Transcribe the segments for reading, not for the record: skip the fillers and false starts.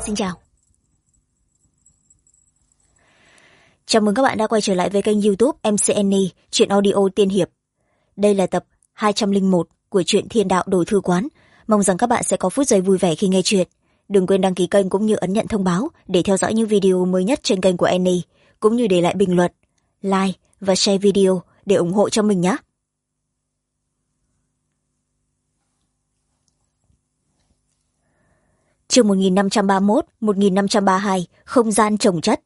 Xin chào. Chào mừng các bạn đã quay trở lại với kênh YouTube MCNE, truyện audio tiên hiệp. Đây là tập 201 của truyện Thiên Đạo Đổi Thư Quán. Mong rằng các bạn sẽ có phút giây vui vẻ khi nghe truyện. Đừng quên đăng ký kênh cũng như ấn nhận thông báo để theo dõi những video mới nhất trên kênh của Annie, cũng như để lại bình luận, like và share video để ủng hộ cho mình nhé. Chương 1531, 1532, không gian chồng chất.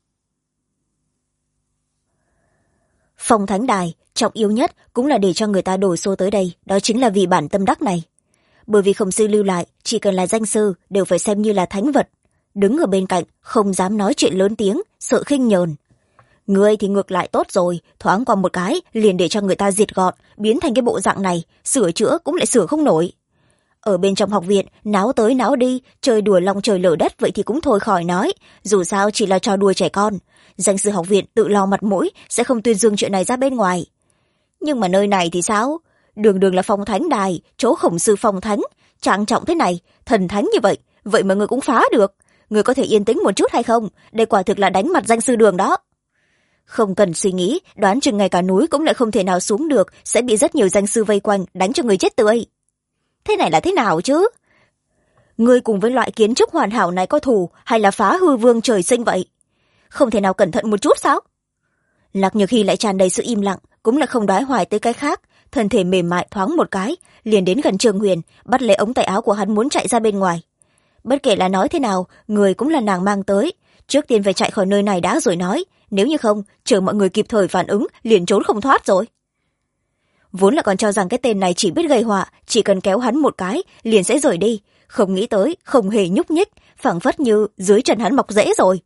Phong Thánh Đài, trọng yếu nhất cũng là để cho người ta đổ xô tới đây, đó chính là vì bản tâm đắc này. Bởi vì Khổng Sư lưu lại, chỉ cần là danh sư đều phải xem như là thánh vật. Đứng ở bên cạnh, không dám nói chuyện lớn tiếng, sợ khinh nhờn. Ngươi thì ngược lại tốt rồi, thoáng qua một cái, liền để cho người ta diệt gọn, biến thành cái bộ dạng này, sửa chữa cũng lại sửa không nổi. Ở bên trong học viện, náo tới náo đi, chơi đùa long trời lở đất vậy thì cũng thôi khỏi nói, dù sao chỉ là trò đùa trẻ con. Danh sư học viện tự lo mặt mũi, sẽ không tuyên dương chuyện này ra bên ngoài. Nhưng mà nơi này thì sao? Đường đường là Phong Thánh Đài, chỗ Khổng Sư Phong Thánh, trang trọng thế này, thần thánh như vậy, vậy mà người cũng phá được. Người có thể yên tĩnh một chút hay không? Đây quả thực là đánh mặt danh sư Đường đó. Không cần suy nghĩ, đoán chừng ngay cả núi cũng lại không thể nào xuống được, sẽ bị rất nhiều danh sư vây quanh, đánh cho người chết tươi. Thế này là thế nào chứ? Ngươi cùng với loại kiến trúc hoàn hảo này có thù hay là phá hư vương trời sinh vậy? Không thể nào cẩn thận một chút sao? Lạc Nhược Hy lại tràn đầy sự im lặng, cũng là không đoái hoài tới cái khác, thân thể mềm mại thoáng một cái, liền đến gần Trương Huyền, bắt lấy ống tay áo của hắn muốn chạy ra bên ngoài. Bất kể là nói thế nào, người cũng là nàng mang tới, trước tiên phải chạy khỏi nơi này đã rồi nói, nếu như không, chờ mọi người kịp thời phản ứng, liền trốn không thoát rồi. Vốn là còn cho rằng cái tên này chỉ biết gây họa, chỉ cần kéo hắn một cái, liền sẽ rời đi, không nghĩ tới, không hề nhúc nhích, phảng phất như dưới chân hắn mọc rễ rồi.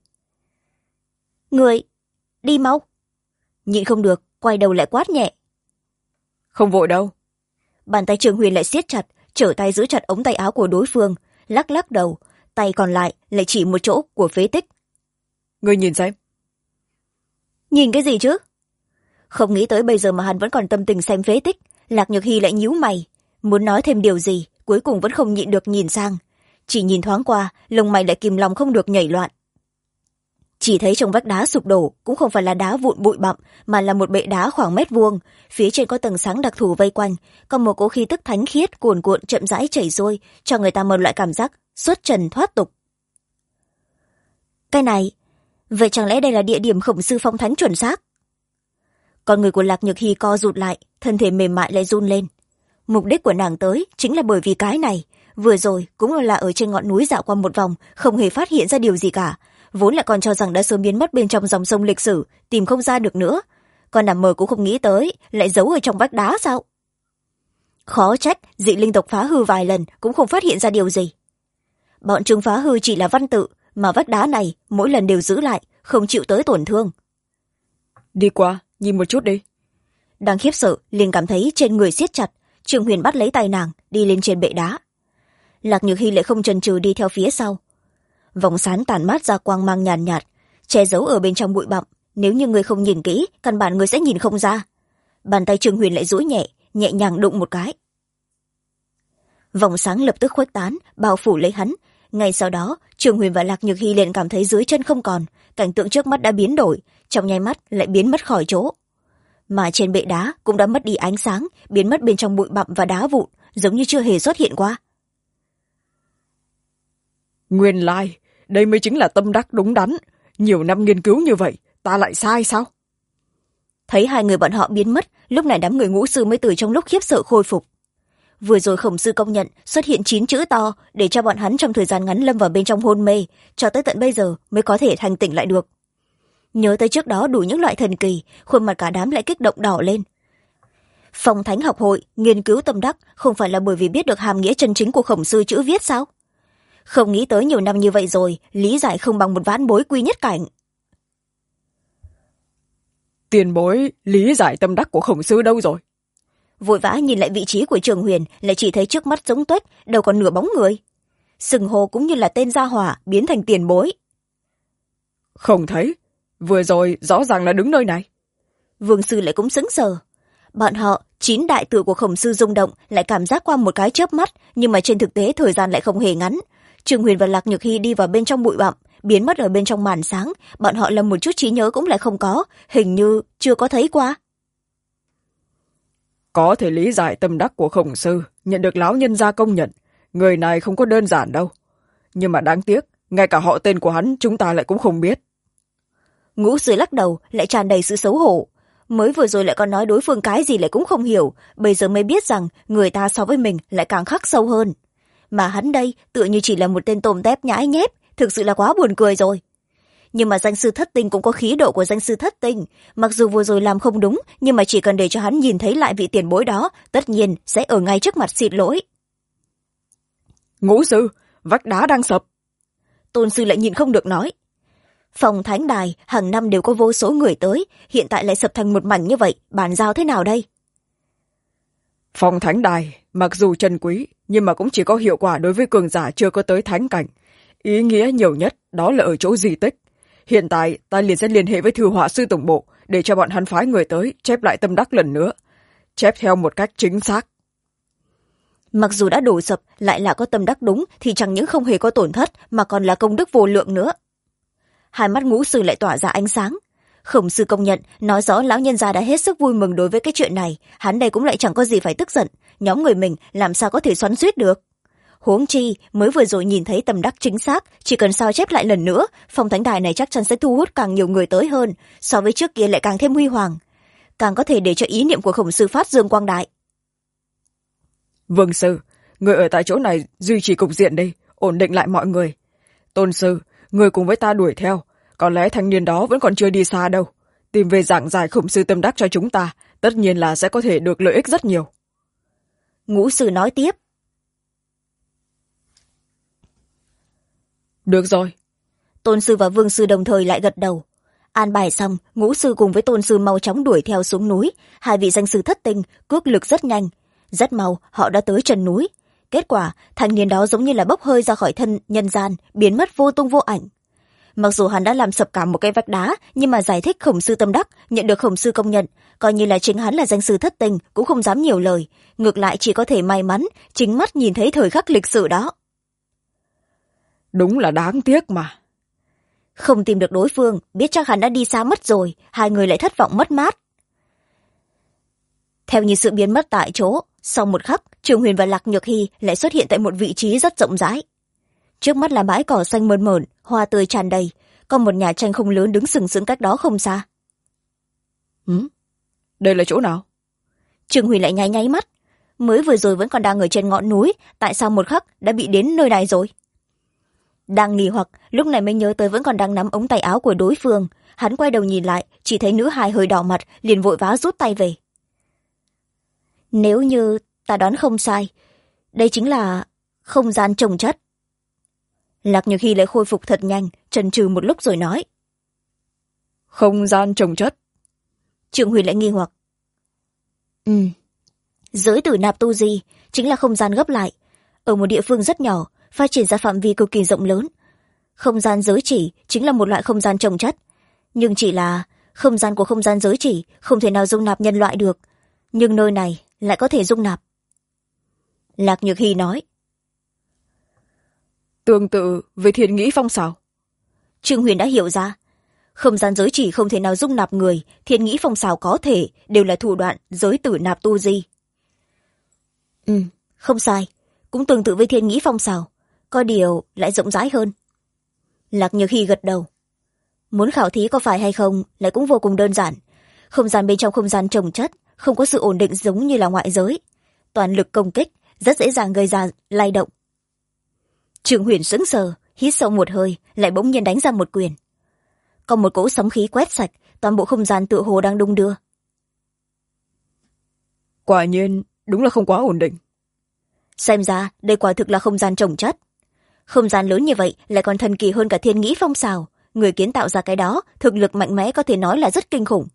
Người, đi mau. Nhịn không được, quay đầu lại quát nhẹ. Không vội đâu. Bàn tay Trương Huyền lại siết chặt, trở tay giữ chặt ống tay áo của đối phương, lắc lắc đầu, tay còn lại lại chỉ một chỗ của phế tích. Ngươi nhìn xem. Nhìn cái gì chứ? Không nghĩ tới bây giờ mà hắn vẫn còn tâm tình xem phế tích. Lạc Nhược Hy lại nhíu mày, muốn nói thêm điều gì, cuối cùng vẫn không nhịn được nhìn sang. Chỉ nhìn thoáng qua, lông mày lại kìm lòng không được nhảy loạn. Chỉ thấy trong vách đá sụp đổ cũng không phải là đá vụn bụi bặm, mà là một bệ đá khoảng mét vuông, phía trên có tầng sáng đặc thù vây quanh, còn một cỗ khí tức thánh khiết cuồn cuộn chậm rãi chảy xuôi, cho người ta một loại cảm giác xuất trần thoát tục. Cái này, vậy chẳng lẽ đây là địa điểm Khổng Sư Phong Thánh chuẩn xác? Con người của Lạc Nhược Hy co rụt lại, thân thể mềm mại lại run lên. Mục đích của nàng tới chính là bởi vì cái này, vừa rồi cũng là ở trên ngọn núi dạo qua một vòng, không hề phát hiện ra điều gì cả, vốn lại còn cho rằng đã sớm biến mất bên trong dòng sông lịch sử, tìm không ra được nữa. Còn nằm mơ cũng không nghĩ tới, lại giấu ở trong vách đá sao? Khó trách dị linh tộc phá hư vài lần cũng không phát hiện ra điều gì. Bọn chúng phá hư chỉ là văn tự, mà vách đá này mỗi lần đều giữ lại, không chịu tới tổn thương. Đi qua, nhìn một chút đi. Đang khiếp sợ, liền cảm thấy trên người siết chặt, Trương Huyền bắt lấy tay nàng, đi lên trên bệ đá. Lạc Nhược Hy lại không chần chừ đi theo phía sau. Vòng sáng tàn mát ra quang mang nhàn nhạt, che giấu ở bên trong bụi bặm, nếu như người không nhìn kỹ, căn bản người sẽ nhìn không ra. Bàn tay Trương Huyền lại duỗi nhẹ, nhẹ nhàng đụng một cái. Vòng sáng lập tức khuếch tán, bao phủ lấy hắn. Ngay sau đó, Trương Huyền và Lạc Nhược Hy liền cảm thấy dưới chân không còn, cảnh tượng trước mắt đã biến đổi, trong nháy mắt lại biến mất khỏi chỗ. Mà trên bệ đá cũng đã mất đi ánh sáng, biến mất bên trong bụi bặm và đá vụn, giống như chưa hề xuất hiện qua. Nguyên lai, đây mới chính là tâm đắc đúng đắn. Nhiều năm nghiên cứu như vậy, ta lại sai sao? Thấy hai người bọn họ biến mất, lúc này đám người ngũ sư mới từ trong lúc khiếp sợ khôi phục. Vừa rồi Khổng Sư công nhận xuất hiện 9 chữ to để cho bọn hắn trong thời gian ngắn lâm vào bên trong hôn mê, cho tới tận bây giờ mới có thể thanh tỉnh lại được. Nhớ tới trước đó đủ những loại thần kỳ, khuôn mặt cả đám lại kích động đỏ lên. Phong Thánh học hội nghiên cứu tâm đắc không phải là bởi vì biết được hàm nghĩa chân chính của Khổng Sư chữ viết sao? Không nghĩ tới nhiều năm như vậy rồi, lý giải không bằng một vãn bối quy nhất cảnh. Tiền bối lý giải tâm đắc của Khổng Sư đâu rồi? Vội vã nhìn lại vị trí của Trường Huyền, lại chỉ thấy trước mắt giống tuếch, đâu còn nửa bóng người. Sừng hồ cũng như là tên gia hỏa biến thành tiền bối. Không thấy, vừa rồi rõ ràng là đứng nơi này. Vương sư lại cũng sững sờ. Bọn họ 9 đại tự của Khổng Sư rung động, lại cảm giác qua một cái chớp mắt, nhưng mà trên thực tế thời gian lại không hề ngắn. Trương Huyền và Lạc Nhược Hy đi vào bên trong bụi bặm, biến mất ở bên trong màn sáng. Bọn họ là một chút trí nhớ cũng lại không có, hình như chưa có thấy qua. Có thể lý giải tâm đắc của Khổng Sư, nhận được lão nhân gia công nhận. Người này không có đơn giản đâu. Nhưng mà đáng tiếc, ngay cả họ tên của hắn chúng ta lại cũng không biết. Ngũ Sư lắc đầu, lại tràn đầy sự xấu hổ. Mới vừa rồi lại còn nói đối phương cái gì lại cũng không hiểu, bây giờ mới biết rằng người ta so với mình lại càng khắc sâu hơn. Mà hắn đây tựa như chỉ là một tên tôm tép nhãi nhép, thực sự là quá buồn cười rồi. Nhưng mà danh sư thất tinh cũng có khí độ của danh sư thất tinh, mặc dù vừa rồi làm không đúng, nhưng mà chỉ cần để cho hắn nhìn thấy lại vị tiền bối đó, tất nhiên sẽ ở ngay trước mặt xin lỗi. Ngũ Sư, vách đá đang sập. Tôn sư lại nhìn không được nói. Phòng thánh đài hàng năm đều có vô số người tới, hiện tại lại sập thành một mảnh như vậy, bàn giao thế nào đây? Phòng thánh đài mặc dù trân quý, nhưng mà cũng chỉ có hiệu quả đối với cường giả chưa có tới thánh cảnh. Ý nghĩa nhiều nhất đó là ở chỗ di tích. Hiện tại ta liền sẽ liên hệ với thư họa sư tổng bộ để cho bọn hắn phái người tới chép lại tâm đắc lần nữa, chép theo một cách chính xác. Mặc dù đã đổ sập, lại là có tâm đắc đúng thì chẳng những không hề có tổn thất mà còn là công đức vô lượng nữa. Hai mắt Ngũ Sư lại tỏa ra ánh sáng. Khổng Sư công nhận, nói rõ lão nhân gia đã hết sức vui mừng đối với cái chuyện này, hắn đây cũng lại chẳng có gì phải tức giận, nhóm người mình làm sao có thể xoắn xuýt được. Huống chi mới vừa rồi nhìn thấy tâm đắc chính xác, chỉ cần sao chép lại lần nữa, phòng thánh đài này chắc chắn sẽ thu hút càng nhiều người tới hơn, so với trước kia lại càng thêm huy hoàng, càng có thể để cho ý niệm của Khổng Sư phát dương quang đại. Vương Sư, người ở tại chỗ này duy trì cục diện đi, ổn định lại mọi người. Tôn Sư, người cùng với ta đuổi theo, có lẽ thanh niên đó vẫn còn chưa đi xa đâu. Tìm về giảng giải Khổng Sư tâm đắc cho chúng ta, tất nhiên là sẽ có thể được lợi ích rất nhiều. Ngũ Sư nói tiếp. Được rồi. Tôn Sư và Vương Sư đồng thời lại gật đầu. An bài xong, Ngũ Sư cùng với Tôn Sư mau chóng đuổi theo xuống núi. Hai vị danh sư thất tinh, cước lực rất nhanh. Rất mau, họ đã tới chân núi. Kết quả, thanh niên đó giống như là bốc hơi ra khỏi thân nhân gian, biến mất vô tung vô ảnh. Mặc dù hắn đã làm sập cả một cái vách đá, nhưng mà giải thích Khổng Sư tâm đắc, nhận được Khổng Sư công nhận, coi như là chính hắn là danh sư thất tinh, cũng không dám nhiều lời. Ngược lại chỉ có thể may mắn, chính mắt nhìn thấy thời khắc lịch sử đó. Đúng là đáng tiếc mà. Không tìm được đối phương, biết chắc hắn đã đi xa mất rồi, hai người lại thất vọng mất mát. Theo như sự biến mất tại chỗ, sau một khắc, Trường Huyền và Lạc Nhược Hy lại xuất hiện tại một vị trí rất rộng rãi. Trước mắt là bãi cỏ xanh mơn mởn, hoa tươi tràn đầy, còn một nhà tranh không lớn đứng sừng sững cách đó không xa. Đây là chỗ nào? Trường Huyền lại nháy nháy mắt. Mới vừa rồi vẫn còn đang ở trên ngọn núi, tại sao một khắc đã bị đến nơi này rồi? Đang nghi hoặc, lúc này mới nhớ tới vẫn còn đang nắm ống tay áo của đối phương. Hắn quay đầu nhìn lại, chỉ thấy nữ hài hơi đỏ mặt, liền vội vã rút tay về. Nếu như ta đoán không sai, đây chính là không gian trồng chất. Lạc Nhược Hy lại khôi phục thật nhanh, chần chừ một lúc rồi nói. Không gian trồng chất. Trường Huyền lại nghi hoặc. Giới tử nạp tu di chính là không gian gấp lại, ở một địa phương rất nhỏ, phát triển ra phạm vi cực kỳ rộng lớn. Không gian giới chỉ chính là một loại không gian trồng chất, nhưng chỉ là không gian của không gian giới chỉ không thể nào dung nạp nhân loại được, nhưng nơi này lại có thể dung nạp. Lạc Nhược Hy nói. Tương tự với Thiên Nghĩ Phong sao? Trương Huyền đã hiểu ra. Không gian giới chỉ không thể nào dung nạp người, Thiên Nghĩ Phong xào có thể, đều là thủ đoạn giới tử nạp tu di. Không sai, cũng tương tự với Thiên Nghĩ Phong xào, có điều lại rộng rãi hơn. Lạc Nhược Hy gật đầu. Muốn khảo thí có phải hay không lại cũng vô cùng đơn giản. Không gian bên trong không gian trồng chất, không có sự ổn định giống như là ngoại giới. Toàn lực công kích, rất dễ dàng gây ra lay động. Trương Huyền sững sờ, hít sâu một hơi, lại bỗng nhiên đánh ra một quyền. Có một cỗ sóng khí quét sạch, toàn bộ không gian tựa hồ đang đung đưa. Quả nhiên, đúng là không quá ổn định. Xem ra, đây quả thực là không gian trồng chất. Không gian lớn như vậy lại còn thần kỳ hơn cả Thiên Nghĩ Phong xào. Người kiến tạo ra cái đó, thực lực mạnh mẽ có thể nói là rất kinh khủng.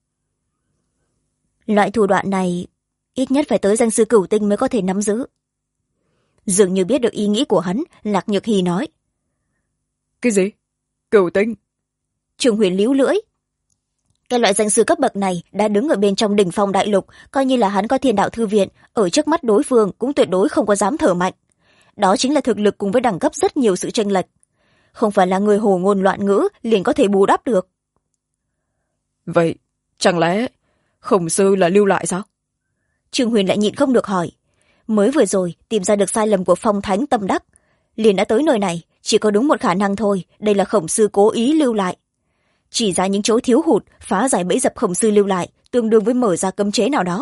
Loại thủ đoạn này, ít nhất phải tới danh sư cửu tinh mới có thể nắm giữ. Dường như biết được ý nghĩ của hắn, Lạc Nhược Hy nói. Cái gì? Cửu tinh? Trường Huyền líu lưỡi. Cái loại danh sư cấp bậc này đã đứng ở bên trong đỉnh phong đại lục, coi như là hắn có Thiên Đạo Thư Viện, ở trước mắt đối phương cũng tuyệt đối không có dám thở mạnh. đó chính là thực lực cùng với đẳng cấp rất nhiều sự chênh lệch, không phải là người hồ ngôn loạn ngữ liền có thể bù đắp được. Vậy chẳng lẽ Khổng sư là lưu lại sao? Trương Huyền lại nhịn không được hỏi. Mới vừa rồi tìm ra được sai lầm của Phong Thánh Tâm Đắc, liền đã tới nơi này, chỉ có đúng một khả năng thôi, đây là Khổng sư cố ý lưu lại. Chỉ ra những chỗ thiếu hụt, phá giải bẫy dập Khổng sư lưu lại, tương đương với mở ra cấm chế nào đó.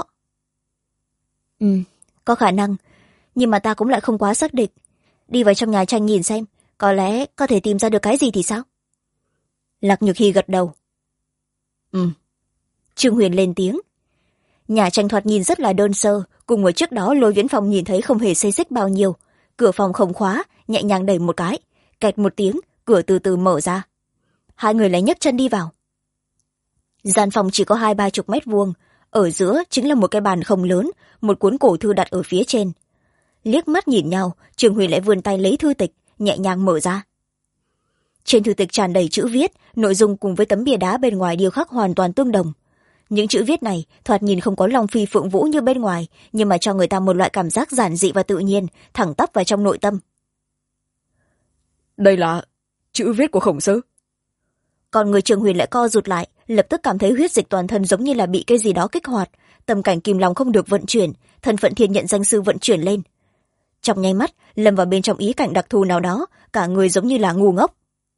Có khả năng, nhưng mà ta cũng lại không quá xác định. Đi vào trong nhà tranh nhìn xem, có lẽ có thể tìm ra được cái gì thì sao? Lạc Nhược Hy gật đầu. Trương Huyền lên tiếng. Nhà tranh thoạt nhìn rất là đơn sơ, cùng ở trước đó Lôi Viễn Phong nhìn thấy không hề xê xích bao nhiêu. Cửa phòng không khóa, nhẹ nhàng đẩy một cái, kẹt một tiếng, cửa từ từ mở ra. Hai người lại nhấc chân đi vào. Gian phòng chỉ có 20-30 mét vuông, ở giữa chính là một cái bàn không lớn, một cuốn cổ thư đặt ở phía trên. Liếc mắt nhìn nhau, Trương Huyền lại vươn tay lấy thư tịch, nhẹ nhàng mở ra. Trên thư tịch tràn đầy chữ viết, nội dung cùng với tấm bia đá bên ngoài điêu khắc hoàn toàn tương đồng. Những chữ viết này thoạt nhìn không có long phi phượng vũ như bên ngoài, nhưng mà cho người ta một loại cảm giác giản dị và tự nhiên, thẳng tắp vào trong nội tâm. Đây là chữ viết của Khổng sư. Còn người Trương Huyền lại co rụt lại, lập tức cảm thấy huyết dịch toàn thân giống như là bị cái gì đó kích hoạt, tâm cảnh kìm lòng không được vận chuyển, thân phận thiên nhận danh sư vận chuyển lên. Trong nháy mắt lâm vào bên trong ý cảnh đặc thù nào đó, cả người giống như là ngu ngốc.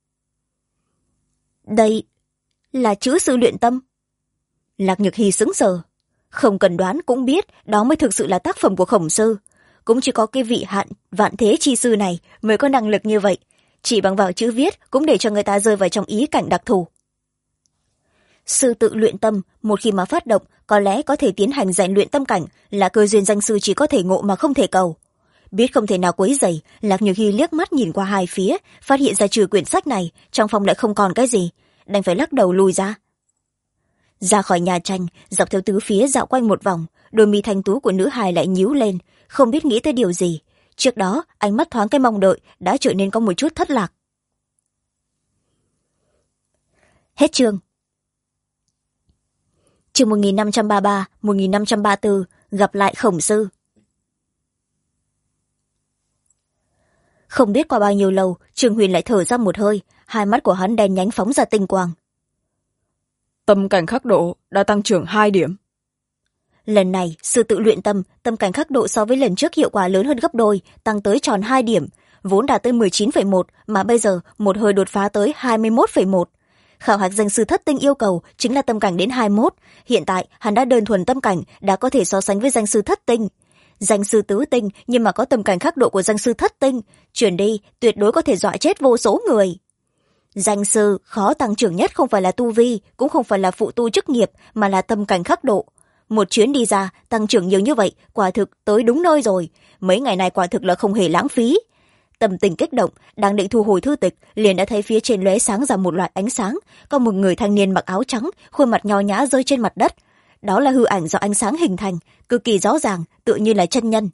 Đây là chữ sư luyện tâm. Lạc Nhược Hy sững sờ, không cần đoán cũng biết đó mới thực sự là tác phẩm của Khổng sư. Cũng chỉ có cái vị vạn thế chi sư này mới có năng lực như vậy, chỉ bằng vào chữ viết cũng để cho người ta rơi vào trong ý cảnh đặc thù. Sư tự luyện tâm một khi mà phát động, có lẽ có thể tiến hành rèn luyện tâm cảnh, là cơ duyên danh sư chỉ có thể ngộ mà không thể cầu. Biết không thể nào quấy rầy, Lạc Nhược Hy liếc mắt nhìn qua hai phía, phát hiện ra trừ quyển sách này trong phòng lại không còn cái gì, đành phải lắc đầu lùi ra. Ra khỏi nhà tranh, dọc theo tứ phía dạo quanh một vòng, đôi mi thanh tú của nữ hài lại nhíu lên, không biết nghĩ tới điều gì. Trước đó ánh mắt thoáng cái mong đợi đã trở nên có một chút thất lạc. Hết chương. Chương 1533, 1534, gặp lại Khổng sư. Không biết qua bao nhiêu lâu, Trương Huyền lại thở ra một hơi, hai mắt của hắn đen nhánh phóng ra tinh quang. Tâm cảnh khắc độ đã tăng trưởng 2 điểm. Lần này sư tự luyện tâm cảnh khắc độ so với lần trước hiệu quả lớn hơn gấp đôi, tăng tới tròn 2 điểm, vốn đạt tới 19,1 mà bây giờ một hơi đột phá tới 21,1. Khảo hạch danh sư thất tinh yêu cầu chính là tâm cảnh đến 21, hiện tại hắn đã đơn thuần tâm cảnh, đã có thể so sánh với danh sư thất tinh. Danh sư tứ tinh nhưng mà có tâm cảnh khắc độ của danh sư thất tinh, chuyển đi tuyệt đối có thể dọa chết vô số người. Danh sư khó tăng trưởng nhất không phải là tu vi, cũng không phải là phụ tu chức nghiệp, mà là tâm cảnh khắc độ. Một chuyến đi ra tăng trưởng nhiều như vậy, quả thực tới đúng nơi rồi, mấy ngày này quả thực là không hề lãng phí. Tâm tình kích động, đang định thu hồi thư tịch, liền đã thấy phía trên lóe sáng ra một loại ánh sáng, có một người thanh niên mặc áo trắng, khuôn mặt nho nhã rơi trên mặt đất. Đó là hư ảnh do ánh sáng hình thành, cực kỳ rõ ràng, tự như là chân nhân.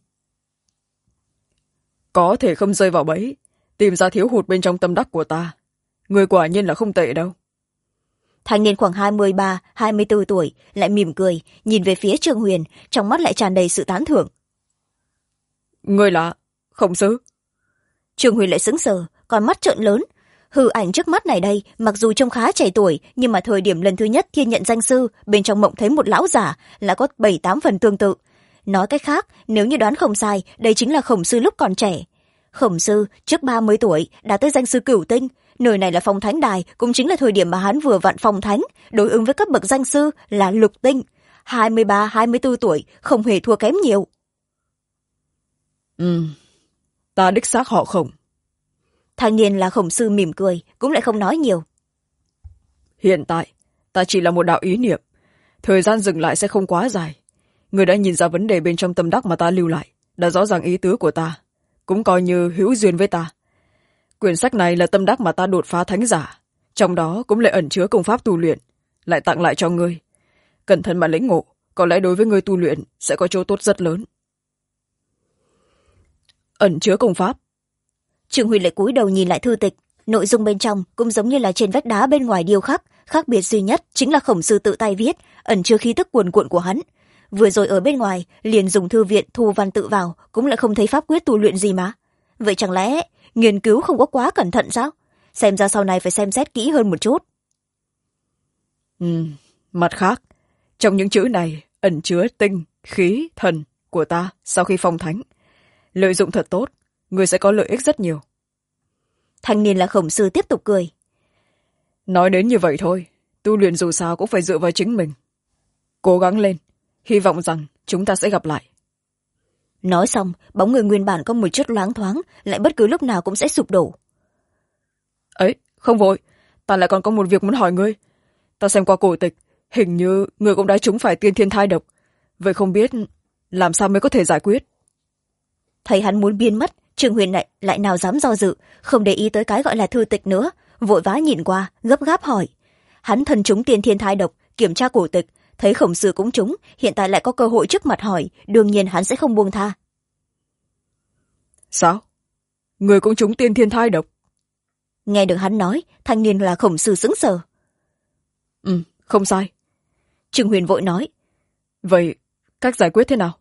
Có thể không rơi vào bẫy, tìm ra thiếu hụt bên trong tâm đắc của ta. Người quả nhiên là không tệ đâu. Thanh niên khoảng 23-24 tuổi lại mỉm cười, nhìn về phía Trương Huyền, trong mắt lại tràn đầy sự tán thưởng. Người là Khổng sư? Trương Huyền lại sững sờ, con mắt trợn lớn. Hư ảnh trước mắt này đây, mặc dù trông khá trẻ tuổi, nhưng mà thời điểm lần thứ nhất thiên nhận danh sư, bên trong mộng thấy một lão giả, là có 7-8 phần tương tự. Nói cách khác, nếu như đoán không sai, đây chính là Khổng sư lúc còn trẻ. Khổng sư trước 30 tuổi đã tới danh sư cửu tinh, nơi này là Phong Thánh Đài, cũng chính là thời điểm mà hắn vừa vặn phong thánh, đối ứng với cấp bậc danh sư là lục tinh. 23-24 tuổi, không hề thua kém nhiều. Ta đích xác họ Khổng. Thanh niên là Khổng sư mỉm cười, cũng lại không nói nhiều. Hiện tại, ta chỉ là một đạo ý niệm. Thời gian dừng lại sẽ không quá dài. Người đã nhìn ra vấn đề bên trong tâm đắc mà ta lưu lại, đã rõ ràng ý tứ của ta, cũng coi như hữu duyên với ta. Quyển sách này là tâm đắc mà ta đột phá thánh giả, trong đó cũng lại ẩn chứa công pháp tu luyện, lại tặng lại cho ngươi. Cẩn thận mà lĩnh ngộ, có lẽ đối với ngươi tu luyện sẽ có chỗ tốt rất lớn. Ẩn chứa công pháp. Trương Huy lại cúi đầu nhìn lại thư tịch, nội dung bên trong cũng giống như là trên vách đá bên ngoài điêu khắc, khác biệt duy nhất chính là Khổng sư tự tay viết, ẩn chứa khí tức cuồn cuộn của hắn. Vừa rồi ở bên ngoài liền dùng thư viện thu văn tự vào, cũng lại không thấy pháp quyết tu luyện gì mà. vậy chẳng lẽ nghiên cứu không có quá cẩn thận sao? Xem ra sau này phải xem xét kỹ hơn một chút. Mặt khác, trong những chữ này ẩn chứa tinh, khí, thần của ta sau khi phong thánh. Lợi dụng thật tốt, người sẽ có lợi ích rất nhiều. Thanh niên là Khổng Sư tiếp tục cười. Nói đến như vậy thôi, tu luyện dù sao cũng phải dựa vào chính mình. Cố gắng lên, hy vọng rằng chúng ta sẽ gặp lại. Nói xong, bóng người nguyên bản có một chút loáng thoáng, lại bất cứ lúc nào cũng sẽ sụp đổ. Ấy, không vội, ta lại còn có một việc muốn hỏi ngươi. Ta xem qua cổ tịch, hình như ngươi cũng đã trúng phải tiên thiên thai độc. Vậy không biết làm sao mới có thể giải quyết? Thấy hắn muốn biến mất, Trương Huyền lại nào dám do dự, không để ý tới cái gọi là thư tịch nữa, vội vã nhìn qua, gấp gáp hỏi. Hắn thân trúng tiên thiên thai độc, kiểm tra cổ tịch, thấy Khổng Sư cũng trúng, hiện tại lại có cơ hội trước mặt hỏi, đương nhiên hắn sẽ không buông tha. Sao? Người cũng trúng tiên thiên thai độc? Nghe được hắn nói, thanh niên là Khổng Sư sững sờ. Không sai. Trương Huyền vội nói. Vậy cách giải quyết thế nào?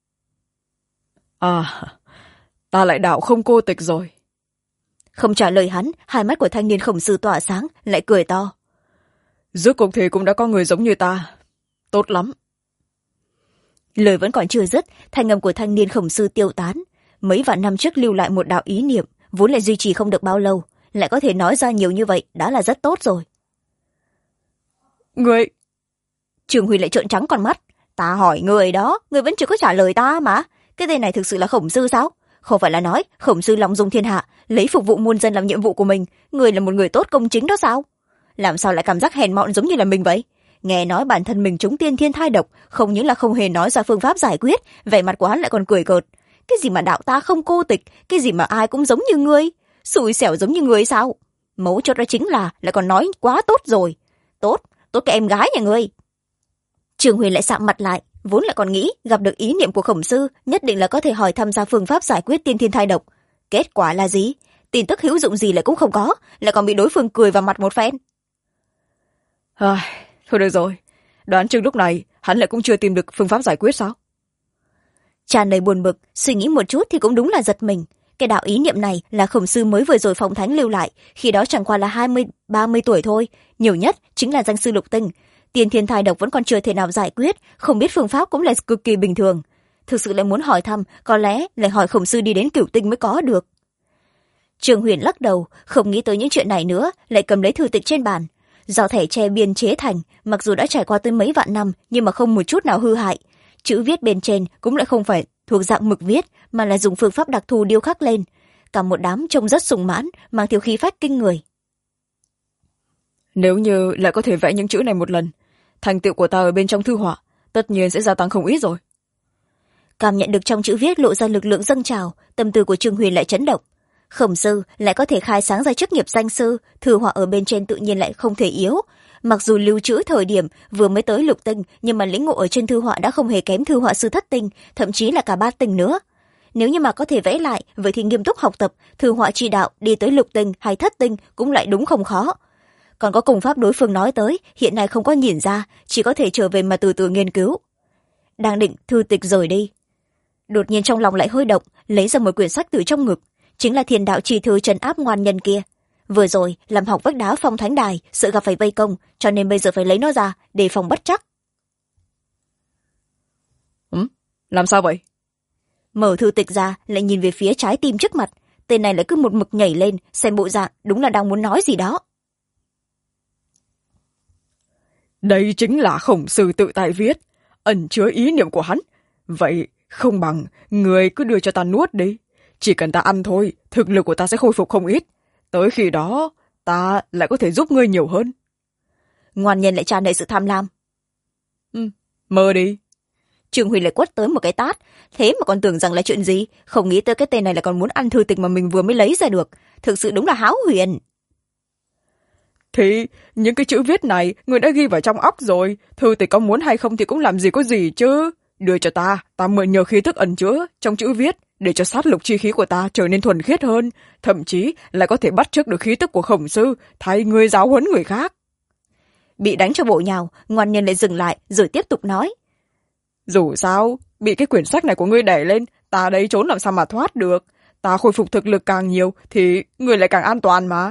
Ta lại đạo không cô tịch rồi. Không trả lời hắn, hai mắt của thanh niên Khổng Sư tỏa sáng, lại cười to. Rốt cuộc thì cũng đã có người giống như ta. Tốt lắm. Lời vẫn còn chưa dứt, thanh âm của thanh niên Khổng Sư tiêu tán. Mấy vạn năm trước lưu lại một đạo ý niệm, vốn lại duy trì không được bao lâu, lại có thể nói ra nhiều như vậy đã là rất tốt rồi. Người... Trường Huy lại trợn trắng con mắt. Ta hỏi người đó, người vẫn chưa có trả lời ta mà. Cái tên này thực sự là Khổng Sư sao? Không phải là nói Khổng Sư lòng dung thiên hạ, lấy phục vụ muôn dân làm nhiệm vụ của mình, người là một người tốt công chính đó sao? Làm sao lại cảm giác hèn mọn giống như là mình vậy? Nghe nói bản thân mình trúng tiên thiên thai độc, không những là không hề nói ra phương pháp giải quyết, vẻ mặt của hắn lại còn cười cợt. Cái gì mà đạo ta không cô tịch, cái gì mà ai cũng giống như ngươi, xui xẻo giống như ngươi sao? Mấu chốt đó chính là lại còn nói quá tốt rồi. Tốt cái em gái nhà ngươi. Trường Huyền lại sạm mặt lại, vốn lại còn nghĩ gặp được ý niệm của Khổng Sư nhất định là có thể hỏi thăm ra phương pháp giải quyết tiên thiên thai độc. Kết quả là gì? Tin tức hữu dụng gì lại cũng không có, lại còn bị đối phương cười vào mặt một phen. Thôi được rồi, đoán chừng lúc này hắn lại cũng chưa tìm được phương pháp giải quyết sao? Tràn đầy buồn bực, suy nghĩ một chút thì cũng đúng là giật mình. Cái đạo ý niệm này là Khổng Sư mới vừa rồi phong thánh lưu lại, khi đó chẳng qua là 20-30 tuổi thôi, nhiều nhất chính là danh sư lục tinh. Tiên thiên thai độc vẫn còn chưa thể nào giải quyết, không biết phương pháp cũng là cực kỳ bình thường. Thực sự lại muốn hỏi thăm, có lẽ lại hỏi Khổng Sư đi đến Cửu Tinh mới có được. Trường Huyền lắc đầu, không nghĩ tới những chuyện này nữa, lại cầm lấy thư tịch trên bàn. Do thẻ tre biên chế thành, mặc dù đã trải qua tới mấy vạn năm nhưng mà không một chút nào hư hại. Chữ viết bên trên cũng lại không phải thuộc dạng mực viết, mà là dùng phương pháp đặc thù điêu khắc lên. Cả một đám trông rất sùng mãn, mang theo khí phách kinh người. Nếu như lại có thể vẽ những chữ này một lần, thành tựu của ta ở bên trong thư họa tất nhiên sẽ gia tăng không ít rồi. Cảm nhận được trong chữ viết lộ ra lực lượng dâng trào, tâm tư của Trương Huyền lại chấn động. Khổng Sư lại có thể khai sáng ra chức nghiệp danh sư, thư họa ở bên trên tự nhiên lại không thể yếu. Mặc dù lưu trữ thời điểm vừa mới tới lục tinh, nhưng mà lĩnh ngộ ở trên thư họa đã không hề kém thư họa sư thất tinh, thậm chí là cả ba tinh nữa. Nếu như mà có thể vẽ lại, vậy thì nghiêm túc học tập, thư họa chi đạo đi tới lục tinh hay thất tinh cũng lại đúng không khó. Còn có cùng pháp đối phương nói tới, hiện nay không có nhìn ra, chỉ có thể trở về mà từ từ nghiên cứu. Đang định thư tịch rời đi, đột nhiên trong lòng lại hơi động, lấy ra một quyển sách từ trong ngực, chính là Thiên Đạo Chi Thư trấn áp ngoan nhân kia. Vừa rồi làm học vách đá Phong Thánh Đài, sợ gặp phải vây công, cho nên bây giờ phải lấy nó ra để phòng bất trắc. Làm sao vậy? Mở thư tịch ra, lại nhìn về phía trái tim trước mặt, tên này lại cứ một mực nhảy lên, xem bộ dạng đúng là đang muốn nói gì đó. Đây chính là Khổng Sư tự tại viết, ẩn chứa ý niệm của hắn. Vậy không bằng người cứ đưa cho ta nuốt đi, chỉ cần ta ăn thôi, thực lực của ta sẽ khôi phục không ít, tới khi đó ta lại có thể giúp ngươi nhiều hơn. Ngoan nhân lại tràn đầy sự tham lam. Mơ đi. Trương Huy lại quất tới một cái tát, thế mà còn tưởng rằng là chuyện gì, không nghĩ tới cái tên này là còn muốn ăn thư tịch mà mình vừa mới lấy ra được, thực sự đúng là háo huyền. Thì những cái chữ viết này người đã ghi vào trong óc rồi, thư tịch có muốn hay không thì cũng làm gì có gì chứ. Đưa cho ta mượn nhờ khí tức ẩn chứa trong chữ viết, để cho sát lục chi khí của ta trở nên thuần khiết hơn, thậm chí lại có thể bắt chước được khí tức của Khổng Sư, thay người giáo huấn người khác. Bị đánh cho bộ nhào, ngoan nhân lại dừng lại rồi tiếp tục nói. Dù sao, bị cái quyển sách này của ngươi đẩy lên, ta đây trốn làm sao mà thoát được. ta khôi phục thực lực càng nhiều thì người lại càng an toàn mà.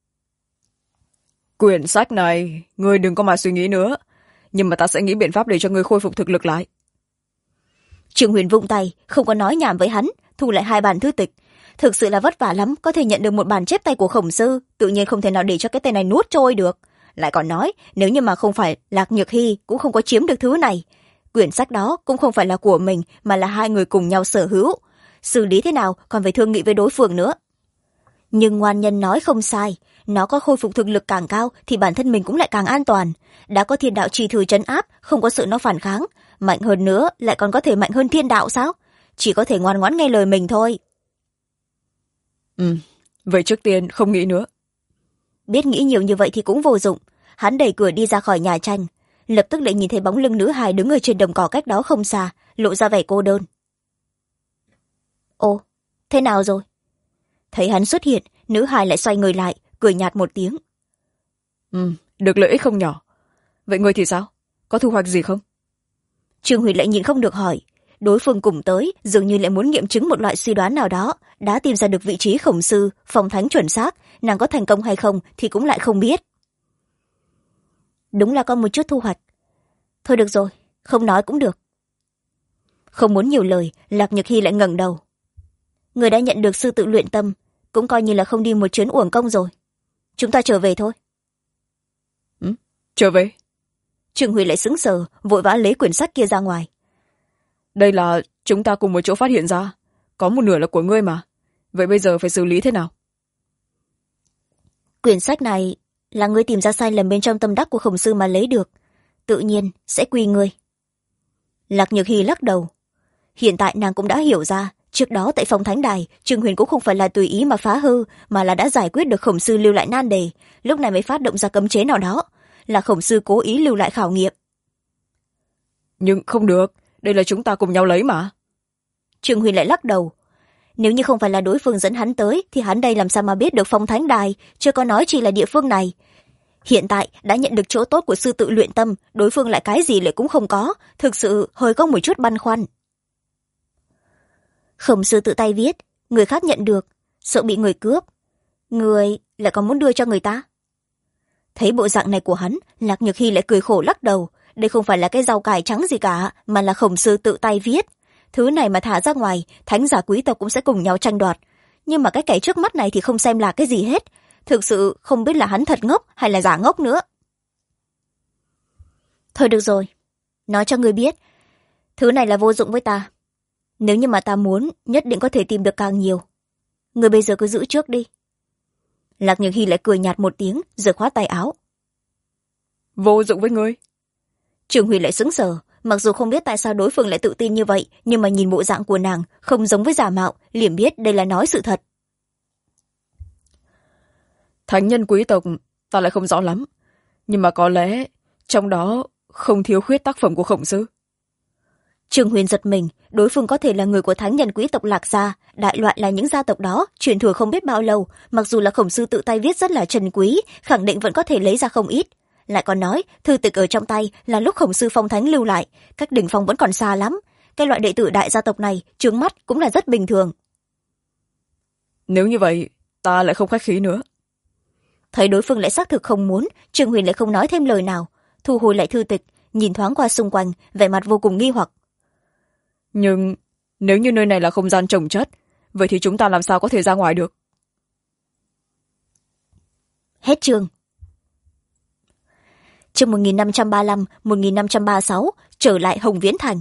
Quyển sách này người đừng có mà suy nghĩ nữa, nhưng mà ta sẽ nghĩ biện pháp để cho người khôi phục thực lực lại. Trương Huyền vung tay, không có nói nhảm với hắn, thu lại 2 bản thư tịch. Thực sự là vất vả lắm, có thể nhận được một bản chép tay của Khổng Sư, tự nhiên không thể nào để cho cái tên này nuốt trôi được. Lại còn nói, nếu như mà không phải Lạc Nhược Hy cũng không có chiếm được thứ này. Quyển sách đó cũng không phải là của mình, mà là 2 người cùng nhau sở hữu. Xử lý thế nào còn phải thương nghị với đối phương nữa. Nhưng ngoan nhân nói không sai, nó có khôi phục thực lực càng cao thì bản thân mình cũng lại càng an toàn. Đã có thiên đạo trì thử trấn áp, không có sự nó phản kháng. Mạnh hơn nữa lại còn có thể mạnh hơn thiên đạo sao? Chỉ có thể ngoan ngoãn nghe lời mình thôi. Vậy trước tiên không nghĩ nữa. Biết nghĩ nhiều như vậy thì cũng vô dụng. Hắn đẩy cửa đi ra khỏi nhà tranh, lập tức lại nhìn thấy bóng lưng nữ hài đứng ở trên đồng cỏ cách đó không xa, lộ ra vẻ cô đơn. Ồ, thế nào rồi? Thấy hắn xuất hiện, nữ hài lại xoay người lại, cười nhạt một tiếng. Được lợi ích không nhỏ. Vậy ngươi thì sao? Có thu hoạch gì không? Trương Huyền lại nhìn không được hỏi. Đối phương cùng tới, dường như lại muốn nghiệm chứng một loại suy đoán nào đó, đã tìm ra được vị trí Khổng Sư, phong thánh chuẩn xác, nàng có thành công hay không thì cũng lại không biết. Đúng là có một chút thu hoạch. Thôi được rồi, không nói cũng được. Không muốn nhiều lời, Lạc Nhược Hy lại ngẩng đầu. Người đã nhận được sư tự luyện tâm, cũng coi như là không đi một chuyến uổng công rồi. Chúng ta trở về thôi. Trở về? Trương Huy lại sững sờ, vội vã lấy quyển sách kia ra ngoài. Đây là chúng ta cùng một chỗ phát hiện ra, có một nửa là của ngươi mà. Vậy bây giờ phải xử lý thế nào? Quyển sách này là ngươi tìm ra sai lầm bên trong tâm đắc của Khổng Sư mà lấy được, tự nhiên sẽ quy ngươi. Lạc Nhược Hy lắc đầu. Hiện tại nàng cũng đã hiểu ra, trước đó tại phòng thánh đài, Trương Huyền cũng không phải là tùy ý mà phá hư, mà là đã giải quyết được Khổng Sư lưu lại nan đề, lúc này mới phát động ra cấm chế nào đó, là Khổng Sư cố ý lưu lại khảo nghiệm. Nhưng không được, đây là chúng ta cùng nhau lấy mà. Trương Huyền lại lắc đầu. Nếu như không phải là đối phương dẫn hắn tới thì hắn đây làm sao mà biết được phong thánh đài, chưa có nói chỉ là địa phương này. Hiện tại đã nhận được chỗ tốt của sư tự luyện tâm, đối phương lại cái gì lại cũng không có, thực sự hơi có một chút băn khoăn. Khổng Sư tự tay viết, người khác nhận được, sợ bị người cướp, người lại còn muốn đưa cho người ta. Thấy bộ dạng này của hắn, Lạc Nhược Hy lại cười khổ lắc đầu. Đây không phải là cái rau cải trắng gì cả, mà là Khổng Sư tự tay viết. Thứ này mà thả ra ngoài, thánh giả quý tộc cũng sẽ cùng nhau tranh đoạt. Nhưng mà cái kẻ trước mắt này thì không xem là cái gì hết. Thực sự không biết là hắn thật ngốc hay là giả ngốc nữa. Thôi được rồi, nói cho người biết, thứ này là vô dụng với ta. Nếu như mà ta muốn, nhất định có thể tìm được càng nhiều. Người bây giờ cứ giữ trước đi. Lạc Nhược Hy lại cười nhạt một tiếng, rồi khoát tay áo. Vô dụng với ngươi? Trường Huy lại sững sờ, mặc dù không biết tại sao đối phương lại tự tin như vậy, nhưng mà nhìn bộ dạng của nàng không giống với giả mạo, liền biết đây là nói sự thật. Thánh nhân quý tộc ta lại không rõ lắm, nhưng mà có lẽ trong đó không thiếu khuyết tác phẩm của Khổng Sư. Trường Huyền giật mình, đối phương có thể là người của thánh nhân quý tộc Lạc gia, đại loại là những gia tộc đó truyền thừa không biết bao lâu, mặc dù là Khổng Sư tự tay viết rất là trân quý, khẳng định vẫn có thể lấy ra không ít. Lại còn nói, thư tịch ở trong tay là lúc Khổng Sư phong thánh lưu lại, cách đỉnh phong vẫn còn xa lắm. Cái loại đệ tử đại gia tộc này trướng mắt cũng là rất bình thường. Nếu như vậy, ta lại không khách khí nữa. Thấy đối phương lại xác thực không muốn, Trường Huyền lại không nói thêm lời nào, thu hồi lại thư tịch, nhìn thoáng qua xung quanh, vẻ mặt vô cùng nghi hoặc. Nhưng nếu như nơi này là không gian trồng chất, vậy thì chúng ta làm sao có thể ra ngoài được? Hết chương. Chương 1535, 1536, trở lại Hồng Viễn Thành.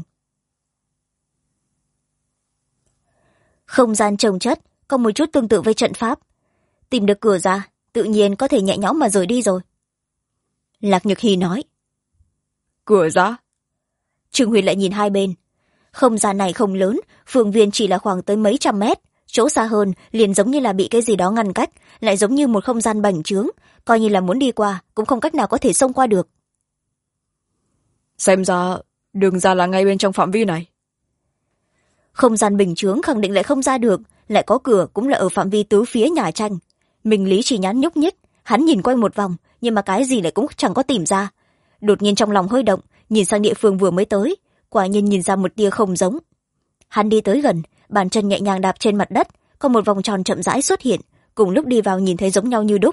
Không gian trồng chất, có một chút tương tự với trận pháp. Tìm được cửa ra, tự nhiên có thể nhẹ nhõm mà rời đi rồi. Lạc Nhược Hy nói. Cửa ra? Trương Huyền lại nhìn hai bên. Không gian này không lớn, phương viên chỉ là khoảng tới mấy trăm mét, chỗ xa hơn liền giống như là bị cái gì đó ngăn cách, lại giống như một không gian bành trướng, coi như là muốn đi qua cũng không cách nào có thể xông qua được. Xem ra đường ra là ngay bên trong phạm vi này. Không gian bình chướng khẳng định lại không ra được, lại có cửa cũng là ở phạm vi tứ phía nhà tranh. Minh Lý chỉ nhắn nhúc nhích, hắn nhìn quanh một vòng, nhưng mà cái gì lại cũng chẳng có tìm ra. Đột nhiên trong lòng hơi động, nhìn sang địa phương vừa mới tới, quả nhiên nhìn ra một tia không giống. Hắn đi tới gần, bàn chân nhẹ nhàng đạp trên mặt đất, có một vòng tròn chậm rãi xuất hiện, cùng lúc đi vào nhìn thấy giống nhau như đúc.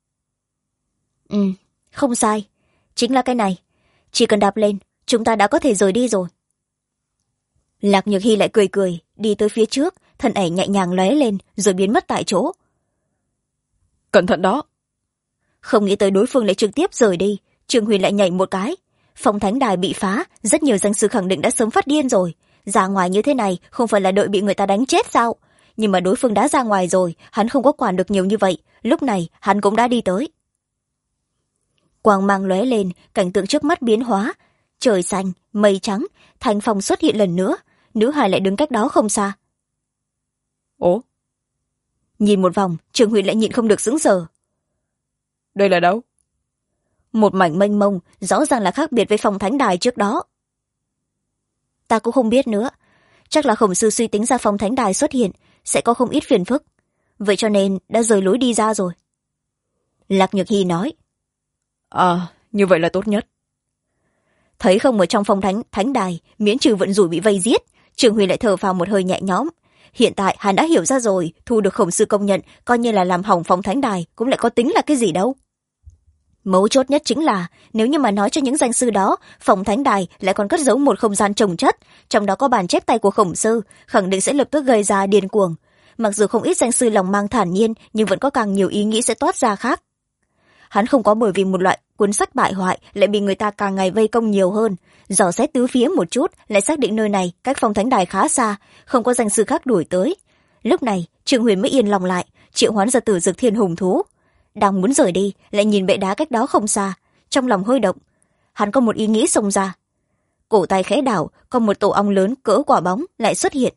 Không sai, chính là cái này, chỉ cần đạp lên chúng ta đã có thể rời đi rồi. Lạc Nhược Hy lại cười cười đi tới phía trước, thân ảnh nhẹ nhàng lóe lên rồi biến mất tại chỗ. Cẩn thận đó. Không nghĩ tới đối phương lại trực tiếp rời đi, Trương Huyền lại nhảy một cái. Phong thánh đài bị phá, rất nhiều danh sư khẳng định đã sớm phát điên rồi. Ra ngoài như thế này không phải là đợi bị người ta đánh chết sao? Nhưng mà đối phương đã ra ngoài rồi, hắn không có quản được nhiều như vậy. Lúc này hắn cũng đã đi tới. Quang mang lóe lên, cảnh tượng trước mắt biến hóa. Trời xanh, mây trắng, thành phong xuất hiện lần nữa. Nữ hài lại đứng cách đó không xa. Ủa? Nhìn một vòng, Trương Huyền lại nhịn không được sững sờ. Đây là đâu? Một mảnh mênh mông, rõ ràng là khác biệt với phong thánh đài trước đó. Ta cũng không biết nữa, chắc là Khổng sư suy tính ra phong thánh đài xuất hiện sẽ có không ít phiền phức, vậy cho nên đã rời lối đi ra rồi. Lạc Nhược Hy nói. Như vậy là tốt nhất. Thấy không ở trong phong thánh đài, miễn trừ vận rủi bị vây giết, Trường Huy lại thở phào một hơi nhẹ nhõm. Hiện tại hắn đã hiểu ra rồi, thu được Khổng sư công nhận, coi như là làm hỏng phong thánh đài cũng lại có tính là cái gì đâu. Mấu chốt nhất chính là, nếu như mà nói cho những danh sư đó, phong thánh đài lại còn cất giấu một không gian trồng chất, trong đó có bản chép tay của Khổng sư, khẳng định sẽ lập tức gây ra điên cuồng. Mặc dù không ít danh sư lòng mang thản nhiên, nhưng vẫn có càng nhiều ý nghĩ sẽ toát ra khác. Hắn không có bởi vì một loại cuốn sách bại hoại lại bị người ta càng ngày vây công nhiều hơn, dò xét tứ phía một chút lại xác định nơi này cách phong thánh đài khá xa, không có danh sư khác đuổi tới. Lúc này Trương Huyền mới yên lòng lại, triệu hoán ra Tử Dực Thiên Hùng thú. Đang muốn rời đi lại nhìn bệ đá cách đó không xa, trong lòng hơi động. Hắn có một ý nghĩ xông ra, cổ tay khẽ đảo, có một tổ ong lớn cỡ quả bóng lại xuất hiện.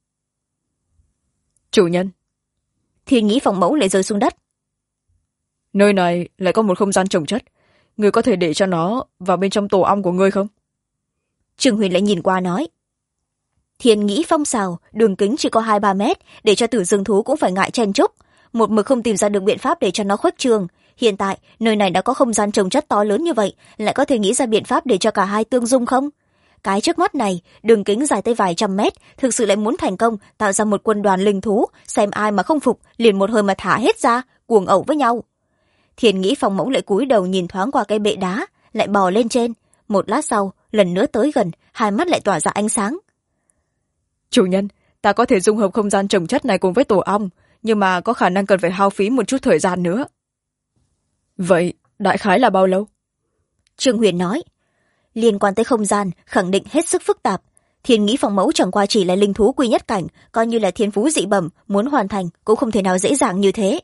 Chủ nhân. Thiên Nghĩ Phong mẫu lại rơi xuống đất. Nơi này lại có một không gian trồng chất, người có thể để cho nó vào bên trong tổ ong của ngươi không? Trương Huyền lại nhìn qua nói. Thiên Nghĩ Phong xào, đường kính chỉ có 2-3 mét, để cho Tử Dương thú cũng phải ngại chen chúc, một mực không tìm ra được biện pháp để cho nó khuếch trương. Hiện tại nơi này đã có không gian trồng chất to lớn như vậy, lại có thể nghĩ ra biện pháp để cho cả hai tương dung không? Cái trước mắt này, đường kính dài tới vài trăm mét, thực sự lại muốn thành công tạo ra một quân đoàn linh thú, xem ai mà không phục liền một hơi mà thả hết ra, cuồng ẩu với nhau. Thiên Nghĩ Phong mẫu lại cúi đầu nhìn thoáng qua cái bệ đá, lại bò lên trên. Một lát sau, lần nữa tới gần, hai mắt lại tỏa ra ánh sáng. Chủ nhân, ta có thể dung hợp không gian trồng chất này cùng với tổ ong, nhưng mà có khả năng cần phải hao phí một chút thời gian nữa. Vậy, đại khái là bao lâu? Trương Huyền nói. Liên quan tới không gian, khẳng định hết sức phức tạp. Thiên Nghĩ Phong mẫu chẳng qua chỉ là linh thú quy nhất cảnh, coi như là thiên phú dị bẩm, muốn hoàn thành cũng không thể nào dễ dàng như thế.